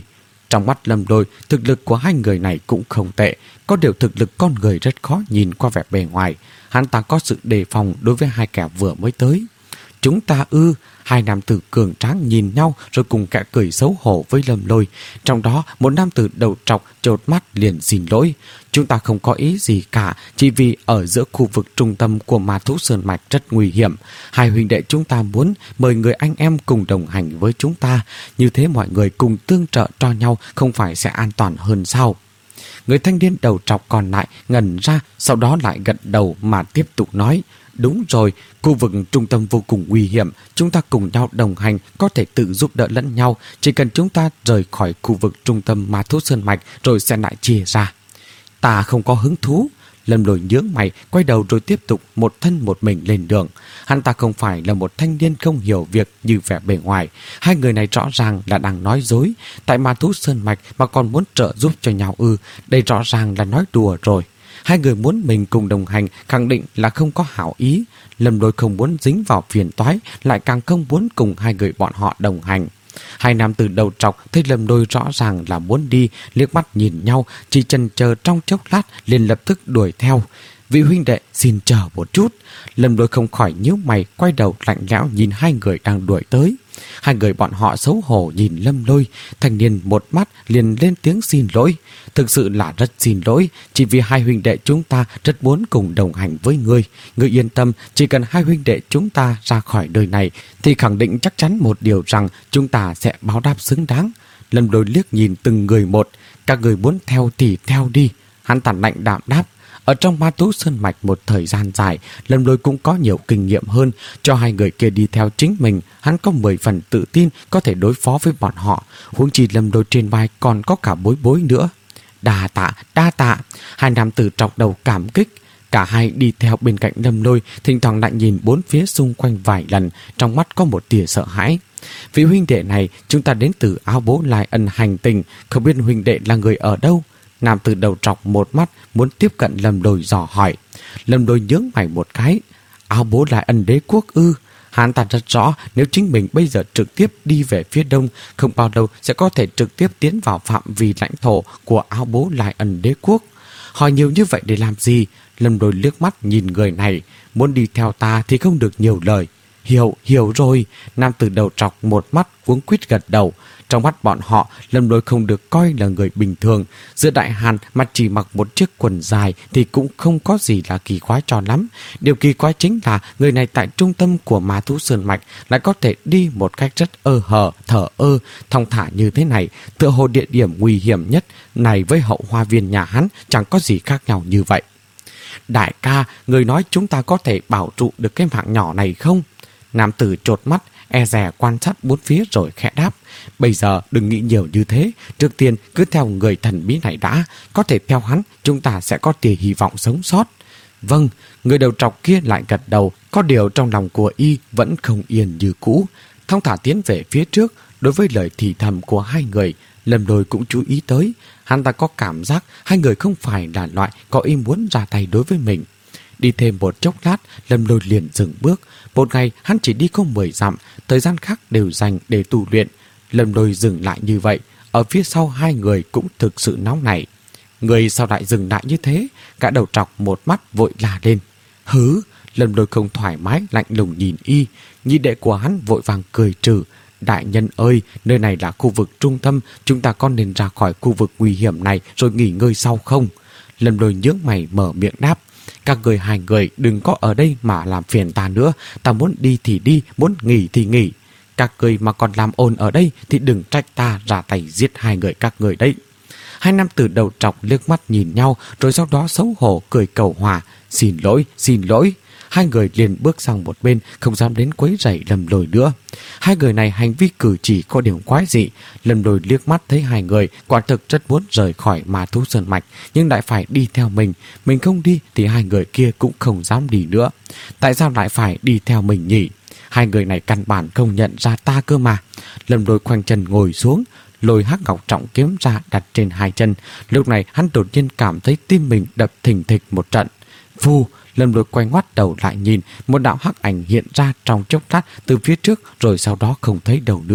Trong mắt Lâm Lôi, thực lực của hai người này cũng không tệ, có điều thực lực con người rất khó nhìn qua vẻ bề ngoài. Hắn ta có sự đề phòng đối với hai kẻ vừa mới tới. Chúng ta ư? Hai nam tử cường tráng nhìn nhau rồi cùng kẻ cười xấu hổ với Lâm Lôi. Trong đó một nam tử đầu trọc chột mắt liền xin lỗi. Chúng ta không có ý gì cả, chỉ vì ở giữa khu vực trung tâm của Ma Thú Sơn Mạch rất nguy hiểm. Hai huynh đệ chúng ta muốn mời người anh em cùng đồng hành với chúng ta. Như thế mọi người cùng tương trợ cho nhau không phải sẽ an toàn hơn sao? Người thanh niên đầu trọc còn lại ngẩn ra, sau đó lại gật đầu mà tiếp tục nói. Đúng rồi, khu vực trung tâm vô cùng nguy hiểm, chúng ta cùng nhau đồng hành, có thể tự giúp đỡ lẫn nhau, chỉ cần chúng ta rời khỏi khu vực trung tâm Ma Thú Sơn Mạch rồi sẽ lại chia ra. Ta không có hứng thú. Lâm Lôi nhướng mày, quay đầu rồi tiếp tục một thân một mình lên đường. Hắn ta không phải là một thanh niên không hiểu việc như vẻ bề ngoài. Hai người này rõ ràng là đang nói dối. Tại Ma Thú Sơn Mạch mà còn muốn trợ giúp cho nhau ư? Đây rõ ràng là nói đùa rồi. Hai người muốn mình cùng đồng hành khẳng định là không có hảo ý. Lâm Lôi không muốn dính vào phiền toái, lại càng không muốn cùng hai người bọn họ đồng hành. Hai nam tử đầu trọc thấy Lâm Lôi rõ ràng là muốn đi, liếc mắt nhìn nhau, chỉ chần chờ trong chốc lát liền lập tức đuổi theo. Vị huynh đệ xin chờ một chút. Lâm Lôi không khỏi nhíu mày, quay đầu lạnh lẽo nhìn hai người đang đuổi tới. Hai người bọn họ xấu hổ nhìn Lâm Lôi. Thanh niên một mắt liền lên tiếng xin lỗi. Thực sự là rất xin lỗi, chỉ vì hai huynh đệ chúng ta rất muốn cùng đồng hành với ngươi. Ngươi yên tâm, chỉ cần hai huynh đệ chúng ta ra khỏi đời này thì khẳng định chắc chắn một điều rằng chúng ta sẽ báo đáp xứng đáng. Lâm Lôi liếc nhìn từng người một. Các người muốn theo thì theo đi. Hắn tàn lạnh đạm đáp. Ở trong Ma Thú Sơn Mạch một thời gian dài, Lâm Lôi cũng có nhiều kinh nghiệm hơn. Cho hai người kia đi theo chính mình, hắn có mười phần tự tin có thể đối phó với bọn họ. Huống chi Lâm Lôi trên vai còn có cả Bối Bối nữa. Đa tạ, đa tạ. Hai nam tử trọc đầu cảm kích. Cả hai đi theo bên cạnh Lâm Lôi, thỉnh thoảng lại nhìn bốn phía xung quanh vài lần, trong mắt có một tia sợ hãi. Vị huynh đệ này, chúng ta đến từ Áo Bố Lai Ân hành tinh, không biết huynh đệ là người ở đâu? Nam tử đầu trọc một mắt muốn tiếp cận Lâm Lôi dò hỏi. Lâm Lôi nhướng mày một cái. Áo Bố Lai Ân đế quốc ư? Hắn ta rất rõ, nếu chính mình bây giờ trực tiếp đi về phía đông, không bao lâu sẽ có thể trực tiếp tiến vào phạm vi lãnh thổ của Áo Bố Lai Ân đế quốc. Hỏi nhiều như vậy để làm gì? Lâm Lôi liếc mắt nhìn người này. Muốn đi theo ta thì không được nhiều lời. Hiểu, hiểu rồi. Nam tử đầu trọc một mắt cuống quýt gật đầu. Trong mắt bọn họ, Lâm Lôi không được coi là người bình thường. Giữa đại hàn mà chỉ mặc một chiếc quần dài thì cũng không có gì là kỳ quái cho lắm. Điều kỳ quái chính là người này tại trung tâm của Ma Thú Sơn Mạch lại có thể đi một cách rất ơ hờ, thở ơ, thong thả như thế này. Tựa hồ địa điểm nguy hiểm nhất này với hậu hoa viên nhà hắn chẳng có gì khác nhau như vậy. Đại ca, người nói chúng ta có thể bảo trụ được cái mạng nhỏ này không? Nam tử chột mắt, e dè quan sát bốn phía rồi khẽ đáp. Bây giờ đừng nghĩ nhiều như thế. Trước tiên cứ theo người thần bí này đã. Có thể theo hắn, chúng ta sẽ có tia hy vọng sống sót. Vâng, người đầu trọc kia lại gật đầu. Có điều trong lòng của y vẫn không yên như cũ. Thong thả tiến về phía trước. Đối với lời thì thầm của hai người, Lâm Lôi cũng chú ý tới. Hắn ta có cảm giác hai người không phải là loại có ý muốn ra tay đối với mình. Đi thêm một chốc lát, Lâm Lôi liền dừng bước. Một ngày hắn chỉ đi có mười dặm, thời gian khác đều dành để tu luyện. Lâm Lôi dừng lại như vậy, ở phía sau hai người cũng thực sự nóng nảy. Người sao lại dừng lại như thế? Cả đầu trọc một mắt vội la lên. Hứ! Lâm Lôi không thoải mái lạnh lùng nhìn y. Nhị đệ của hắn vội vàng cười trừ. Đại nhân ơi, nơi này là khu vực trung tâm, chúng ta có nên ra khỏi khu vực nguy hiểm này rồi nghỉ ngơi sau không? Lâm Lôi nhướng mày mở miệng đáp. Các người hai người đừng có ở đây mà làm phiền ta nữa. Ta muốn đi thì đi, muốn nghỉ thì nghỉ. Các người mà còn làm ồn ở đây thì đừng trách ta ra tay giết hai người các người đấy. Hai nam tử đầu trọc liếc mắt nhìn nhau, rồi sau đó xấu hổ cười cầu hòa. Xin lỗi, xin lỗi. Hai người liền bước sang một bên, không dám đến quấy rầy Lâm Lôi nữa. Hai người này hành vi cử chỉ có điểm quái dị. Lâm Lôi liếc mắt thấy hai người quả thực rất muốn rời khỏi Ma Thú Sơn Mạch, nhưng lại phải đi theo mình. Mình không đi thì hai người kia cũng không dám đi nữa. Tại sao lại phải đi theo mình nhỉ? Hai người này căn bản không nhận ra ta cơ mà. Lâm Lôi khoanh chân ngồi xuống, lôi hắc ngọc trọng kiếm ra đặt trên hai chân. Lúc này hắn đột nhiên cảm thấy tim mình đập thình thịch một trận. Phu! Lâm Lôi quay ngoắt đầu lại nhìn, một đạo hắc ảnh hiện ra trong chốc lát từ phía trước, rồi sau đó không thấy đầu nữa.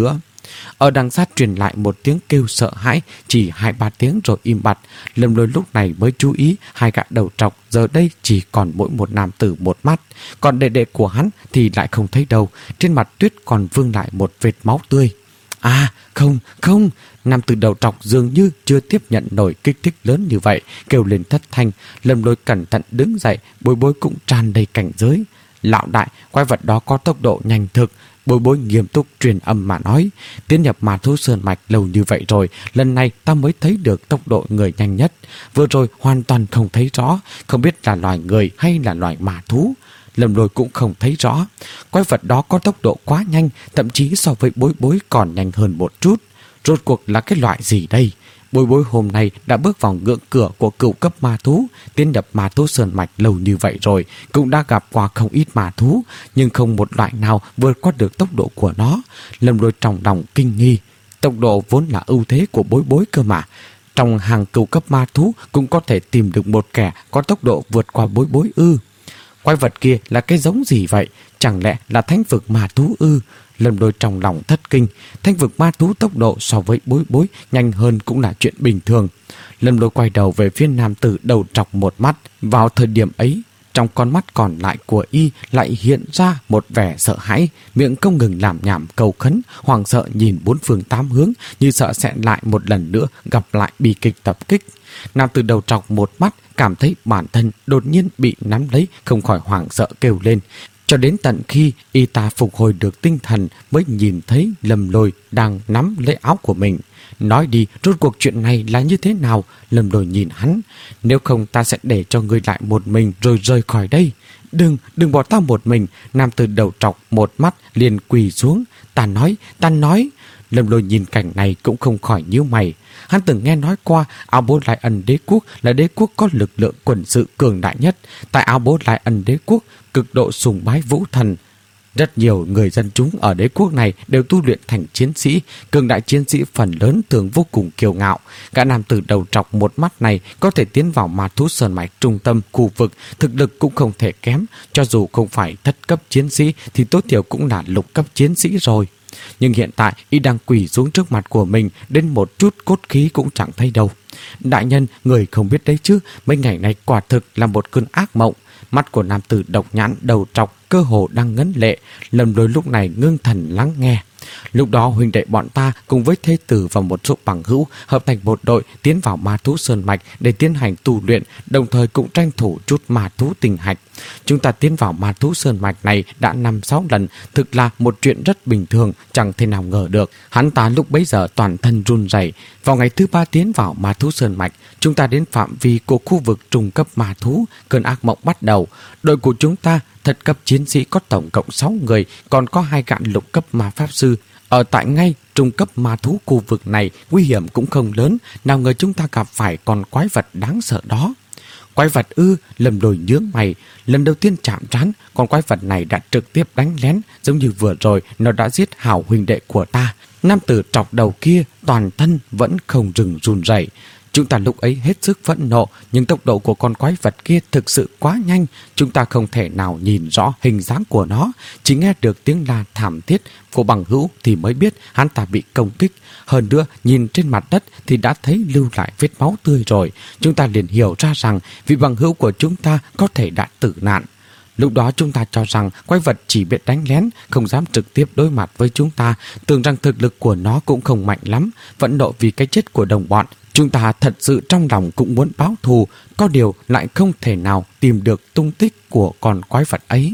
Ở đằng xa truyền lại một tiếng kêu sợ hãi, chỉ hai ba tiếng rồi im bặt. Lâm Lôi lúc này mới chú ý hai gã đầu trọc giờ đây chỉ còn mỗi một nam tử một mắt, còn đệ đệ của hắn thì lại không thấy đâu. Trên mặt tuyết còn vương lại một vệt máu tươi. À không, không, nam tử đầu trọc dường như chưa tiếp nhận nổi kích thích lớn như vậy, kêu lên thất thanh. Lâm Lôi cẩn thận đứng dậy, Bối Bối cũng tràn đầy cảnh giới. Lão đại, quái vật đó có tốc độ nhanh thực. Bối Bối nghiêm túc truyền âm mà nói, tiến nhập ma thú sơn mạch lâu như vậy rồi, lần này ta mới thấy được tốc độ người nhanh nhất. Vừa rồi hoàn toàn không thấy rõ, không biết là loài người hay là loài ma thú. Lâm Lôi cũng không thấy rõ. Quái vật đó có tốc độ quá nhanh, thậm chí so với Bối Bối còn nhanh hơn một chút. Rốt cuộc là cái loại gì đây? Bối Bối hôm nay đã bước vào ngưỡng cửa của cựu cấp ma thú, tiến nhập ma thú sơn mạch lâu như vậy rồi, cũng đã gặp qua không ít ma thú, nhưng không một loại nào vượt qua được tốc độ của nó. Lâm Lôi trong lòng kinh nghi, tốc độ vốn là ưu thế của Bối Bối cơ mà. Trong hàng cựu cấp ma thú cũng có thể tìm được một kẻ có tốc độ vượt qua Bối Bối ư? Quái vật kia là cái giống gì vậy? Chẳng lẽ là thánh vực ma thú ư? Lâm Lôi trong lòng thất kinh. Thánh vực ma thú tốc độ so với Bối Bối nhanh hơn cũng là chuyện bình thường. Lâm Lôi quay đầu về phía nam tử đầu trọc một mắt. Vào thời điểm ấy, trong con mắt còn lại của y lại hiện ra một vẻ sợ hãi, miệng không ngừng làm nhảm cầu khấn, hoảng sợ nhìn bốn phương tám hướng, như sợ sẽ lại một lần nữa gặp lại bi kịch tập kích. Nam tử đầu trọc một mắt cảm thấy bản thân đột nhiên bị nắm lấy, không khỏi hoảng sợ kêu lên. Cho đến tận khi y ta phục hồi được tinh thần mới nhìn thấy Lâm Lôi đang nắm lấy áo của mình. Nói đi, rốt cuộc chuyện này là như thế nào? Lâm Lôi nhìn hắn. Nếu không ta sẽ để cho ngươi lại một mình rồi rời khỏi đây. Đừng, đừng bỏ ta một mình. Nam tử đầu trọc một mắt liền quỳ xuống. Ta nói, ta nói. Lâm Lôi nhìn cảnh này cũng không khỏi nhíu mày. Hắn từng nghe nói qua Áo Bố Lai Ân Đế Quốc là đế quốc có lực lượng quân sự cường đại nhất. Tại Áo Bố Lai Ân Đế Quốc cực độ sùng bái vũ thần. Rất nhiều người dân chúng ở đế quốc này đều tu luyện thành chiến sĩ, cường đại chiến sĩ phần lớn thường vô cùng kiêu ngạo. Gã nam tử đầu trọc một mắt này có thể tiến vào ma thú sơn mạch trung tâm khu vực, thực lực cũng không thể kém, cho dù không phải thất cấp chiến sĩ thì tối thiểu cũng là lục cấp chiến sĩ rồi. Nhưng hiện tại y đang quỳ xuống trước mặt của mình, đến một chút cốt khí cũng chẳng thấy đâu. Đại nhân, người không biết đấy chứ, mấy ngày này quả thực là một cơn ác mộng. Mắt của nam tử độc nhãn đầu trọc cơ hồ đang ngấn lệ. Lâm Lôi lúc này ngưng thần lắng nghe. Lúc đó huynh đệ bọn ta cùng với thế tử và một số bằng hữu hợp thành một đội tiến vào ma thú sơn mạch để tiến hành tu luyện, đồng thời cũng tranh thủ chút ma thú tinh hạch. Chúng ta tiến vào ma thú sơn mạch này đã năm sáu lần, thực là một chuyện rất bình thường, chẳng thể nào ngờ được. Hắn ta lúc bấy giờ toàn thân run rẩy. Vào ngày thứ ba tiến vào ma thú sơn mạch, chúng ta đến phạm vi của khu vực trung cấp ma thú, cơn ác mộng bắt đầu. Đội của chúng ta thất cấp chiến sĩ có tổng cộng sáu người, còn có hai gã lục cấp ma pháp sư. Ở tại ngay trung cấp ma thú khu vực này, nguy hiểm cũng không lớn, nào ngờ chúng ta gặp phải con quái vật đáng sợ đó. Quái vật ư? Lâm Lôi nhướng mày. Lần đầu tiên chạm trán, con quái vật này đã trực tiếp đánh lén, giống như vừa rồi nó đã giết hảo huynh đệ của ta. Nam tử trọc đầu kia toàn thân vẫn không dừng run rẩy. Chúng ta lúc ấy hết sức phẫn nộ, nhưng tốc độ của con quái vật kia thực sự quá nhanh, chúng ta không thể nào nhìn rõ hình dáng của nó, chỉ nghe được tiếng la thảm thiết của bằng hữu thì mới biết hắn ta bị công kích. Hơn nữa, nhìn trên mặt đất thì đã thấy lưu lại vết máu tươi rồi, chúng ta liền hiểu ra rằng vị bằng hữu của chúng ta có thể đã tử nạn. Lúc đó chúng ta cho rằng quái vật chỉ biết đánh lén, không dám trực tiếp đối mặt với chúng ta, tưởng rằng thực lực của nó cũng không mạnh lắm, phẫn nộ vì cái chết của đồng bọn. Chúng ta thật sự trong lòng cũng muốn báo thù, có điều lại không thể nào tìm được tung tích của con quái vật ấy.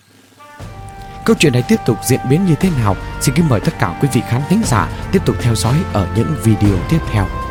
Câu chuyện này tiếp tục diễn biến như thế nào? Xin kính mời tất cả quý vị khán thính giả tiếp tục theo dõi ở những video tiếp theo.